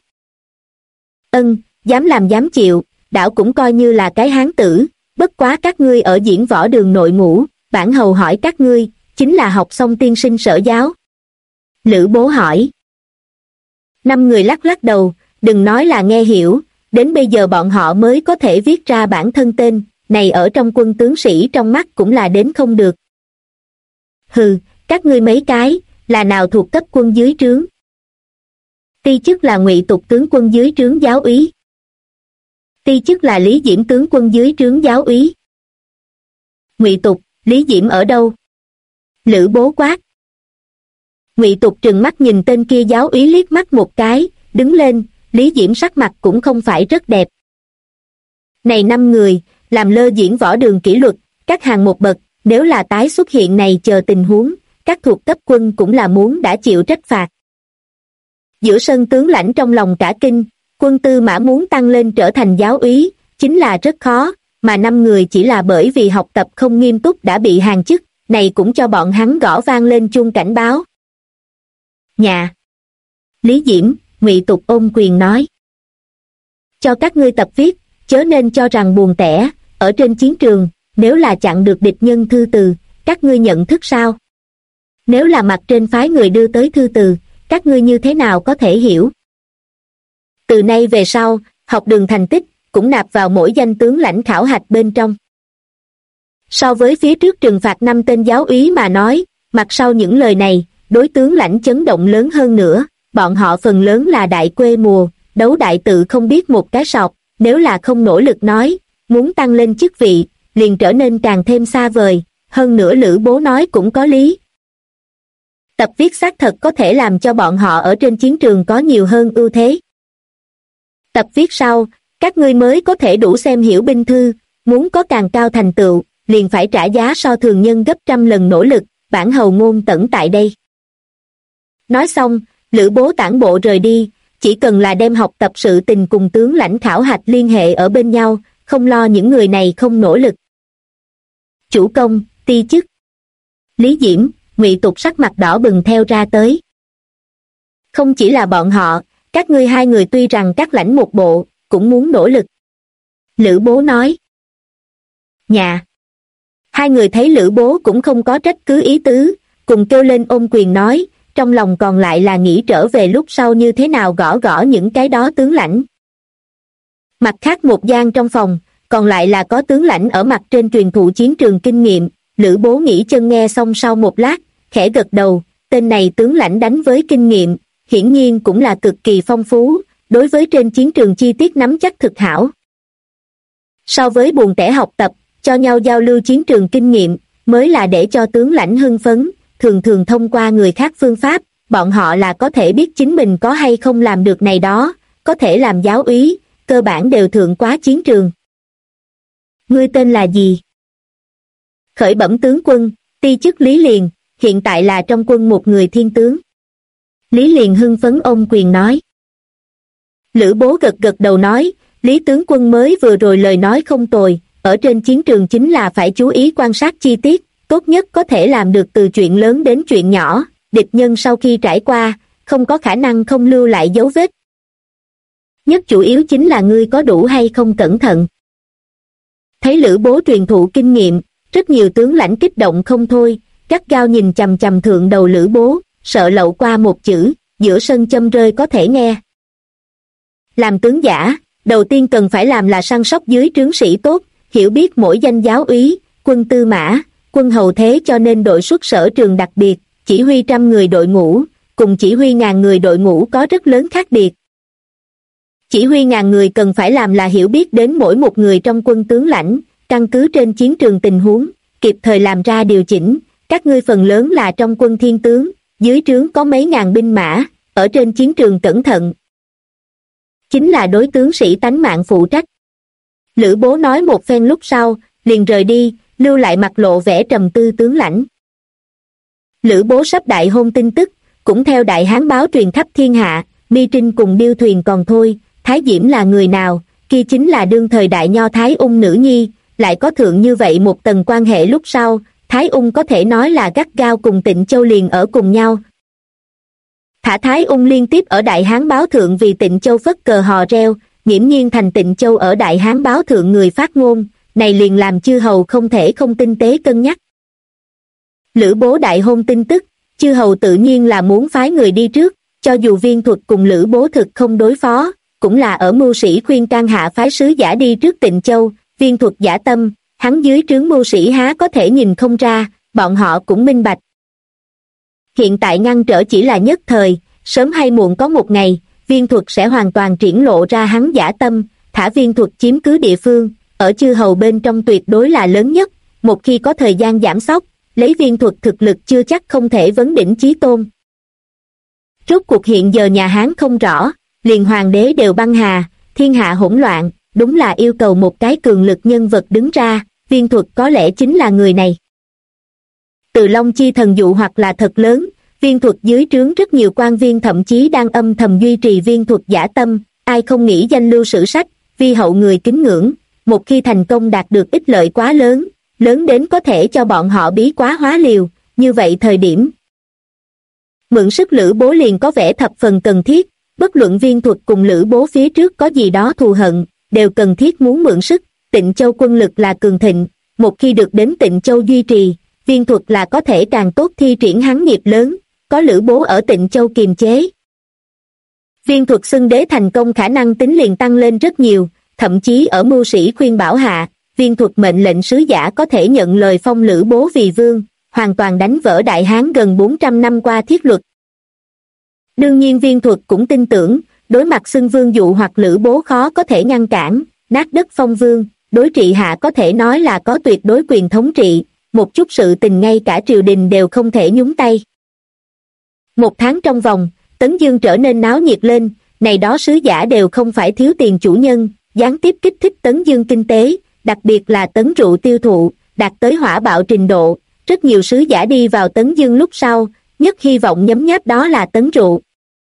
Dám làm dám chịu, đảo cũng coi như là cái hán tử, bất quá các ngươi ở Diễn Võ Đường nội ngũ, bản hầu hỏi các ngươi, chính là học xong tiên sinh sở giáo. Lữ Bố hỏi. 5 người lắc lắc đầu, đừng nói là nghe hiểu, đến bây giờ bọn họ mới có thể viết ra bản thân tên, này ở trong quân tướng sĩ trong mắt cũng là đến không được. Hừ, các ngươi mấy cái, là nào thuộc cấp quân dưới trướng? Ti chức là Ngụy Tục tướng quân dưới trướng giáo úy. Ti chức là Lý Diễm tướng quân dưới trướng giáo úy. Ngụy Tục, Lý Diễm ở đâu? Lữ Bố quát. Ngụy Tục trừng mắt nhìn tên kia giáo úy liếc mắt một cái, đứng lên, Lý Diễm sắc mặt cũng không phải rất đẹp. Này 5 người, làm lơ Diễn Võ Đường kỷ luật, các hàng một bậc, nếu là tái xuất hiện này chờ tình huống, các thuộc cấp quân cũng là muốn đã chịu trách phạt. Giữa sân tướng lãnh trong lòng cả kinh, quân Tư Mã muốn tăng lên trở thành giáo úy, chính là rất khó, mà 5 người chỉ là bởi vì học tập không nghiêm túc đã bị hàng chức, này cũng cho bọn hắn gõ vang lên chuông cảnh báo. Nhà! Lý Diễm, Ngụy Tục ôm quyền nói. Cho các ngươi tập viết, chớ nên cho rằng buồn tẻ, ở trên chiến trường, nếu là chặn được địch nhân thư từ, các ngươi nhận thức sao? Nếu là mặt trên phái người đưa tới thư từ, các ngươi như thế nào có thể hiểu? Từ nay về sau, học đường thành tích, cũng nạp vào mỗi danh tướng lãnh khảo hạch bên trong. So với phía trước trừng phạt 5 tên giáo úy mà nói, mặt sau những lời này, đối tướng lãnh chấn động lớn hơn nữa, bọn họ phần lớn là đại quê mùa, đấu đại tự không biết một cái sọt, nếu là không nỗ lực nói, muốn tăng lên chức vị, liền trở nên càng thêm xa vời, hơn nữa Lữ Bố nói cũng có lý. Tập viết xác thật có thể làm cho bọn họ ở trên chiến trường có nhiều hơn ưu thế. Tập viết sau, các ngươi mới có thể đủ xem hiểu binh thư, muốn có càng cao thành tựu, liền phải trả giá so thường nhân gấp trăm lần nỗ lực, bản hầu ngôn tẩn tại đây. Nói xong, Lữ Bố tản bộ rời đi, chỉ cần là đem học tập sự tình cùng tướng lãnh khảo hạch liên hệ ở bên nhau, không lo những người này không nỗ lực. Chủ công, ti chức. Lý Diễm, Ngụy Tục sắc mặt đỏ bừng theo ra tới. Không chỉ là bọn họ, các ngươi 2 người tuy rằng các lãnh một bộ, cũng muốn nỗ lực. Lữ Bố nói. Nhà. Hai người thấy Lữ Bố cũng không có trách cứ ý tứ, cùng kêu lên ôm quyền nói, trong lòng còn lại là nghĩ trở về lúc sau như thế nào gõ gõ những cái đó tướng lãnh. Mặt khác một gian trong phòng, còn lại là có tướng lãnh ở mặt trên truyền thụ chiến trường kinh nghiệm. Lữ Bố nghỉ chân nghe xong sau một lát, khẽ gật đầu, tên này tướng lãnh đánh với kinh nghiệm, hiển nhiên cũng là cực kỳ phong phú, đối với trên chiến trường chi tiết nắm chắc thực hảo. So với buồn tẻ học tập, cho nhau giao lưu chiến trường kinh nghiệm, mới là để cho tướng lãnh hưng phấn, thường thường thông qua người khác phương pháp, bọn họ là có thể biết chính mình có hay không làm được này đó, có thể làm giáo úy, cơ bản đều thượng quá chiến trường. Ngươi tên là gì? Khởi bẩm tướng quân, ti chức Lý Liền, hiện tại là trong quân một người thiên tướng. Lý Liền hưng phấn ôm quyền nói. Lữ Bố gật gật đầu nói, Lý tướng quân mới vừa rồi lời nói không tồi, ở trên chiến trường chính là phải chú ý quan sát chi tiết, tốt nhất có thể làm được từ chuyện lớn đến chuyện nhỏ, địch nhân sau khi trải qua, không có khả năng không lưu lại dấu vết. Nhất chủ yếu chính là ngươi có đủ hay không cẩn thận. Thấy Lữ Bố truyền thụ kinh nghiệm, rất nhiều tướng lãnh kích động không thôi, gắt gao nhìn chằm chằm thượng đầu Lữ Bố, sợ lậu qua một chữ, giữa sân châm rơi có thể nghe. Làm tướng giả, đầu tiên cần phải làm là săn sóc dưới trướng sĩ tốt, hiểu biết mỗi danh giáo úy, quân tư mã, quân hầu thế, cho nên đội xuất sở trường đặc biệt, chỉ huy 100 người đội ngũ, cùng chỉ huy 1000 người đội ngũ có rất lớn khác biệt. Chỉ huy 1000 người cần phải làm là hiểu biết đến mỗi một người trong quân tướng lãnh, căn cứ trên chiến trường tình huống, kịp thời làm ra điều chỉnh, các ngươi phần lớn là trong quân thiên tướng, dưới trướng có mấy ngàn binh mã, ở trên chiến trường cẩn thận. Chính là đối tướng sĩ tánh mạng phụ trách. Lữ Bố nói một phen lúc sau, liền rời đi, lưu lại mặt lộ vẻ trầm tư tướng lãnh. Lữ Bố sắp đại hôn tin tức, cũng theo Đại Hán báo truyền khắp thiên hạ, Mi Trinh cùng điêu thuyền còn thôi, Thái Diễm là người nào, kia chính là đương thời đại nho Thái Ung nữ nhi, lại có thượng như vậy một tầng quan hệ lúc sau, Thái Ung có thể nói là gắt gao cùng Tịnh Châu liền ở cùng nhau. Thả Thái Ung liên tiếp ở Đại Hán báo thượng vì Tịnh Châu phất cờ hò reo, nghiễm nhiên thành Tịnh Châu ở Đại Hán báo thượng người phát ngôn, này liền làm chư hầu không thể không tinh tế cân nhắc. Lữ Bố đại hôn tin tức, chư hầu tự nhiên là muốn phái người đi trước, cho dù Viên Thuật cùng Lữ Bố thực không đối phó, cũng là ở mưu sĩ khuyên can hạ phái sứ giả đi trước Tịnh Châu. Viên Thuật giả tâm, hắn dưới trướng mưu sĩ há có thể nhìn không ra, bọn họ cũng minh bạch. Hiện tại ngăn trở chỉ là nhất thời, sớm hay muộn có một ngày, Viên Thuật sẽ hoàn toàn triển lộ ra hắn giả tâm, thả Viên Thuật chiếm cứ địa phương, ở chư hầu bên trong tuyệt đối là lớn nhất, một khi có thời gian giảm sóc, lấy Viên Thuật thực lực chưa chắc không thể vấn đỉnh chí tôn. Rốt cuộc hiện giờ nhà Hán không rõ, liền hoàng đế đều băng hà, thiên hạ hỗn loạn, đúng là yêu cầu một cái cường lực nhân vật đứng ra, Viên Thuật có lẽ chính là người này. Từ Long chi thần dụ hoặc là thật lớn, Viên Thuật dưới trướng rất nhiều quan viên thậm chí đang âm thầm duy trì Viên Thuật giả tâm, ai không nghĩ danh lưu sử sách, vi hậu người kính ngưỡng, một khi thành công đạt được ích lợi quá lớn, lớn đến có thể cho bọn họ bí quá hóa liều, như vậy thời điểm. Mượn sức Lữ Bố liền có vẻ thập phần cần thiết, bất luận Viên Thuật cùng Lữ Bố phía trước có gì đó thù hận, đều cần thiết muốn mượn sức. Tịnh Châu quân lực là cường thịnh, một khi được đến Tịnh Châu duy trì, Viên Thuật là có thể càng tốt thi triển hắn nghiệp lớn, có Lữ Bố ở Tịnh Châu kiềm chế. Viên Thuật xưng đế thành công khả năng tính liền tăng lên rất nhiều, thậm chí ở mưu sĩ khuyên bảo hạ, Viên Thuật mệnh lệnh sứ giả có thể nhận lời phong Lữ Bố vì vương, hoàn toàn đánh vỡ Đại Hán gần 400 năm qua thiết luật. Đương nhiên Viên Thuật cũng tin tưởng, đối mặt xưng vương dụ hoặc Lữ Bố khó có thể ngăn cản, nát đất phong vương, đối trị hạ có thể nói là có tuyệt đối quyền thống trị, một chút sự tình ngay cả triều đình đều không thể nhúng tay. Một tháng trong vòng, Tấn Dương trở nên náo nhiệt lên, này đó sứ giả đều không phải thiếu tiền chủ nhân, gián tiếp kích thích Tấn Dương kinh tế, đặc biệt là tấn rượu tiêu thụ, đạt tới hỏa bạo trình độ, rất nhiều sứ giả đi vào Tấn Dương lúc sau, nhất hy vọng nhấm nháp đó là tấn rượu.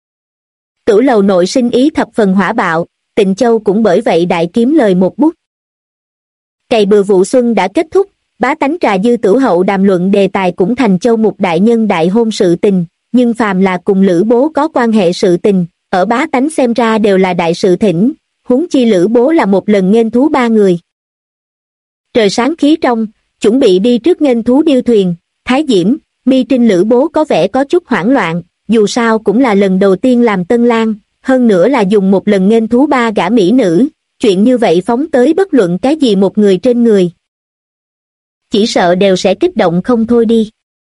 Tử lầu nội sinh ý thập phần hỏa bạo, Tịnh Châu cũng bởi vậy đại kiếm lời một bút. Cày bừa vụ xuân đã kết thúc, bá tánh trà dư tửu hậu đàm luận đề tài cũng thành Châu Mục đại nhân đại hôn sự tình, nhưng phàm là cùng Lữ Bố có quan hệ sự tình, ở bá tánh xem ra đều là đại sự thỉnh, huống chi Lữ Bố là một lần nghênh thú 3 người. Trời sáng khí trong, chuẩn bị đi trước nghênh thú điêu thuyền. Thái Diễm, Mi Trinh Lữ Bố có vẻ có chút hoảng loạn, dù sao cũng là lần đầu tiên làm tân lang, hơn nữa là dùng một lần nghênh thú ba gã mỹ nữ, chuyện như vậy phóng tới bất luận cái gì một người trên người, chỉ sợ đều sẽ kích động không thôi đi.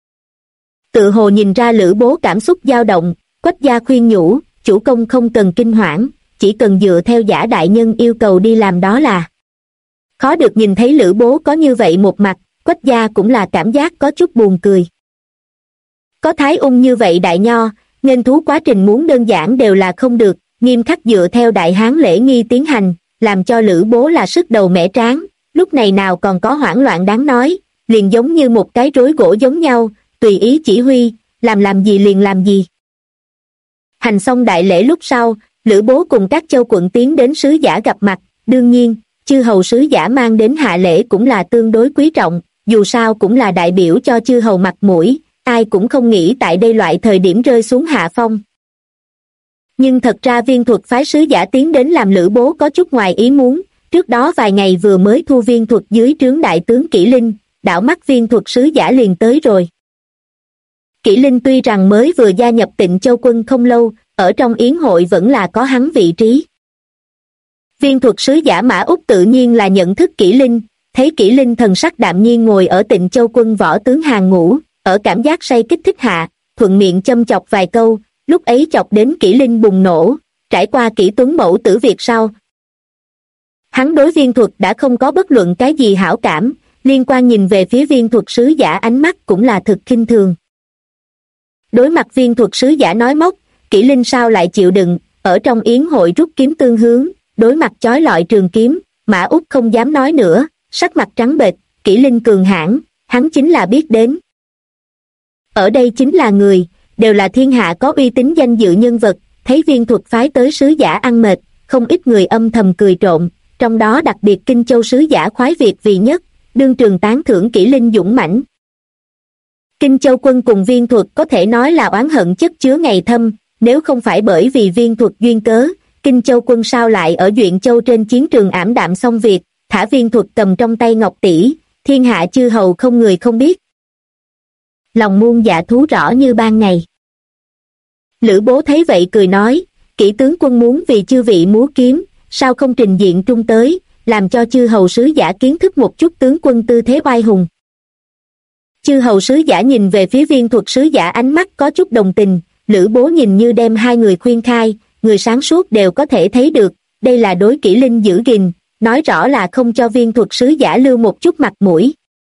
Tự hồ nhìn ra Lữ Bố cảm xúc dao động, Quách gia khuyên nhủ, chủ công không cần kinh hoảng, chỉ cần dựa theo Giả đại nhân yêu cầu đi làm đó là. Khó được nhìn thấy Lữ Bố có như vậy một mặt, Quách gia cũng là cảm giác có chút buồn cười. Có Thái Ung như vậy đại nho, nghênh thú quá trình muốn đơn giản đều là không được, nghiêm khắc dựa theo đại hán lễ nghi tiến hành, làm cho Lữ Bố là sức đầu mẻ tráng, lúc này nào còn có hoảng loạn đáng nói, liền giống như một cái rối gỗ giống nhau, tùy ý chỉ huy, làm gì liền làm gì. Hành xong đại lễ lúc sau, Lữ Bố cùng các châu quận tiến đến sứ giả gặp mặt, đương nhiên, chư hầu sứ giả mang đến hạ lễ cũng là tương đối quý trọng, dù sao cũng là đại biểu cho chư hầu mặt mũi, ai cũng không nghĩ tại đây loại thời điểm rơi xuống hạ phong. Nhưng thật ra Viên Thuật phái sứ giả tiến đến làm Lữ Bố có chút ngoài ý muốn, trước đó vài ngày vừa mới thu Viên Thuật dưới trướng đại tướng Kỷ Linh, đảo mắt Viên Thuật sứ giả liền tới rồi. Kỷ Linh tuy rằng mới vừa gia nhập Tịnh Châu quân không lâu, ở trong yến hội vẫn là có hắn vị trí. Viên Thuật sứ giả Mã Úc tự nhiên là nhận thức Kỷ Linh, thấy Kỷ Linh thần sắc đạm nhiên ngồi ở Tịnh Châu quân võ tướng hàng ngũ, ở cảm giác say kích thích hạ, thuận miệng châm chọc vài câu, lúc ấy chọc đến Kỷ Linh bùng nổ, trải qua Kỷ Tuấn mẫu tử việc sau. Hắn đối Viên Thuật đã không có bất luận cái gì hảo cảm, liên quan nhìn về phía Viên Thuật sứ giả ánh mắt cũng là thực khinh thường. Đối mặt Viên Thuật sứ giả nói móc, Kỷ Linh sao lại chịu đựng, ở trong yến hội rút kiếm tương hướng, đối mặt chói lọi trường kiếm, Mã Úc không dám nói nữa, sắc mặt trắng bệch, Kỷ Linh cường hãn, hắn chính là biết đến. Ở đây chính là người, đều là thiên hạ có uy tín danh dự nhân vật, thấy Viên Thuật phái tới sứ giả ăn mệt, không ít người âm thầm cười trộm, trong đó đặc biệt Kinh Châu sứ giả khoái Việt vì nhất, đương trường tán thưởng Kỷ Linh dũng mãnh. Kinh Châu quân cùng Viên Thuật có thể nói là oán hận chất chứa ngày thâm, nếu không phải bởi vì Viên Thuật duyên cớ, Kinh Châu quân sao lại ở Duyện Châu trên chiến trường ảm đạm xong việc, thả Viên Thuật cầm trong tay ngọc tỷ, thiên hạ chư hầu không người không biết. Lòng muôn dạ thú rõ như ban ngày. Lữ Bố thấy vậy cười nói, Kỷ tướng quân muốn vì chư vị múa kiếm, sao không trình diện trung tới, làm cho chư hầu sứ giả kiến thức một chút tướng quân tư thế oai hùng. Chư hầu sứ giả nhìn về phía Viên Thuật sứ giả ánh mắt có chút đồng tình, Lữ Bố nhìn như đem hai người khuyên khai, người sáng suốt đều có thể thấy được, đây là đối Kỷ Linh giữ gìn, nói rõ là không cho Viên Thuật sứ giả lưu một chút mặt mũi.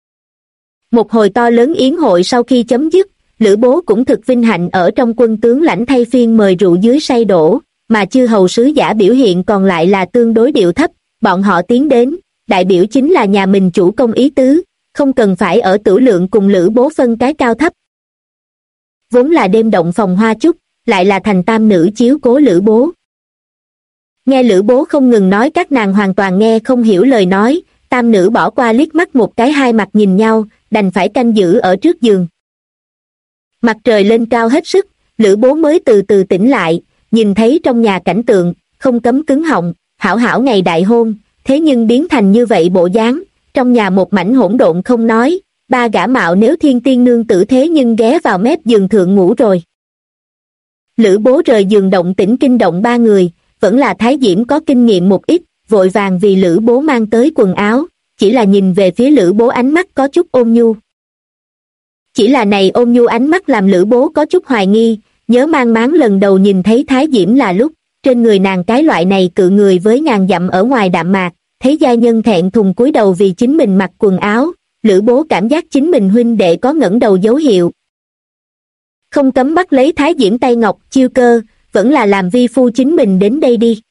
Một hồi to lớn yến hội sau khi chấm dứt, Lữ Bố cũng thực vinh hạnh ở trong quân tướng lãnh thay phiên mời rượu dưới say đổ, mà chư hầu sứ giả biểu hiện còn lại là tương đối điệu thấp, bọn họ tiến đến, đại biểu chính là nhà mình chủ công ý tứ, không cần phải ở tửu lượng cùng Lữ Bố phân cái cao thấp. Vốn là đêm động phòng hoa chúc, lại là thành tam nữ chiếu cố Lữ Bố. Nghe Lữ Bố không ngừng nói các nàng hoàn toàn nghe không hiểu lời nói, tam nữ bỏ qua liếc mắt một cái hai mặt nhìn nhau, đành phải canh giữ ở trước giường. Mặt trời lên cao hết sức, Lữ Bố mới từ từ tỉnh lại, nhìn thấy trong nhà cảnh tượng, không cấm cứng họng, hảo hảo ngày đại hôn, thế nhưng biến thành như vậy bộ dáng, trong nhà một mảnh hỗn độn không nói, ba gã mạo nếu thiên tiên nương tử thế nhưng ghé vào mép giường thượng ngủ rồi. Lữ Bố rời giường động tĩnh kinh động ba người, vẫn là Thái Diễm có kinh nghiệm một ít, vội vàng vì Lữ Bố mang tới quần áo, chỉ là nhìn về phía Lữ Bố ánh mắt có chút ôn nhu. Chỉ là này ôn nhu ánh mắt làm Lữ Bố có chút hoài nghi, nhớ mang máng lần đầu nhìn thấy Thái Diễm là lúc, trên người nàng cái loại này cự người với ngàn dặm ở ngoài đạm mạc, thấy giai nhân thẹn thùng cúi đầu vì chính mình mặc quần áo, Lữ Bố cảm giác chính mình huynh đệ có ngẩng đầu dấu hiệu. Không cấm bắt lấy Thái Diễm tay ngọc chiêu cơ, vẫn là làm vi phu chính mình đến đây đi.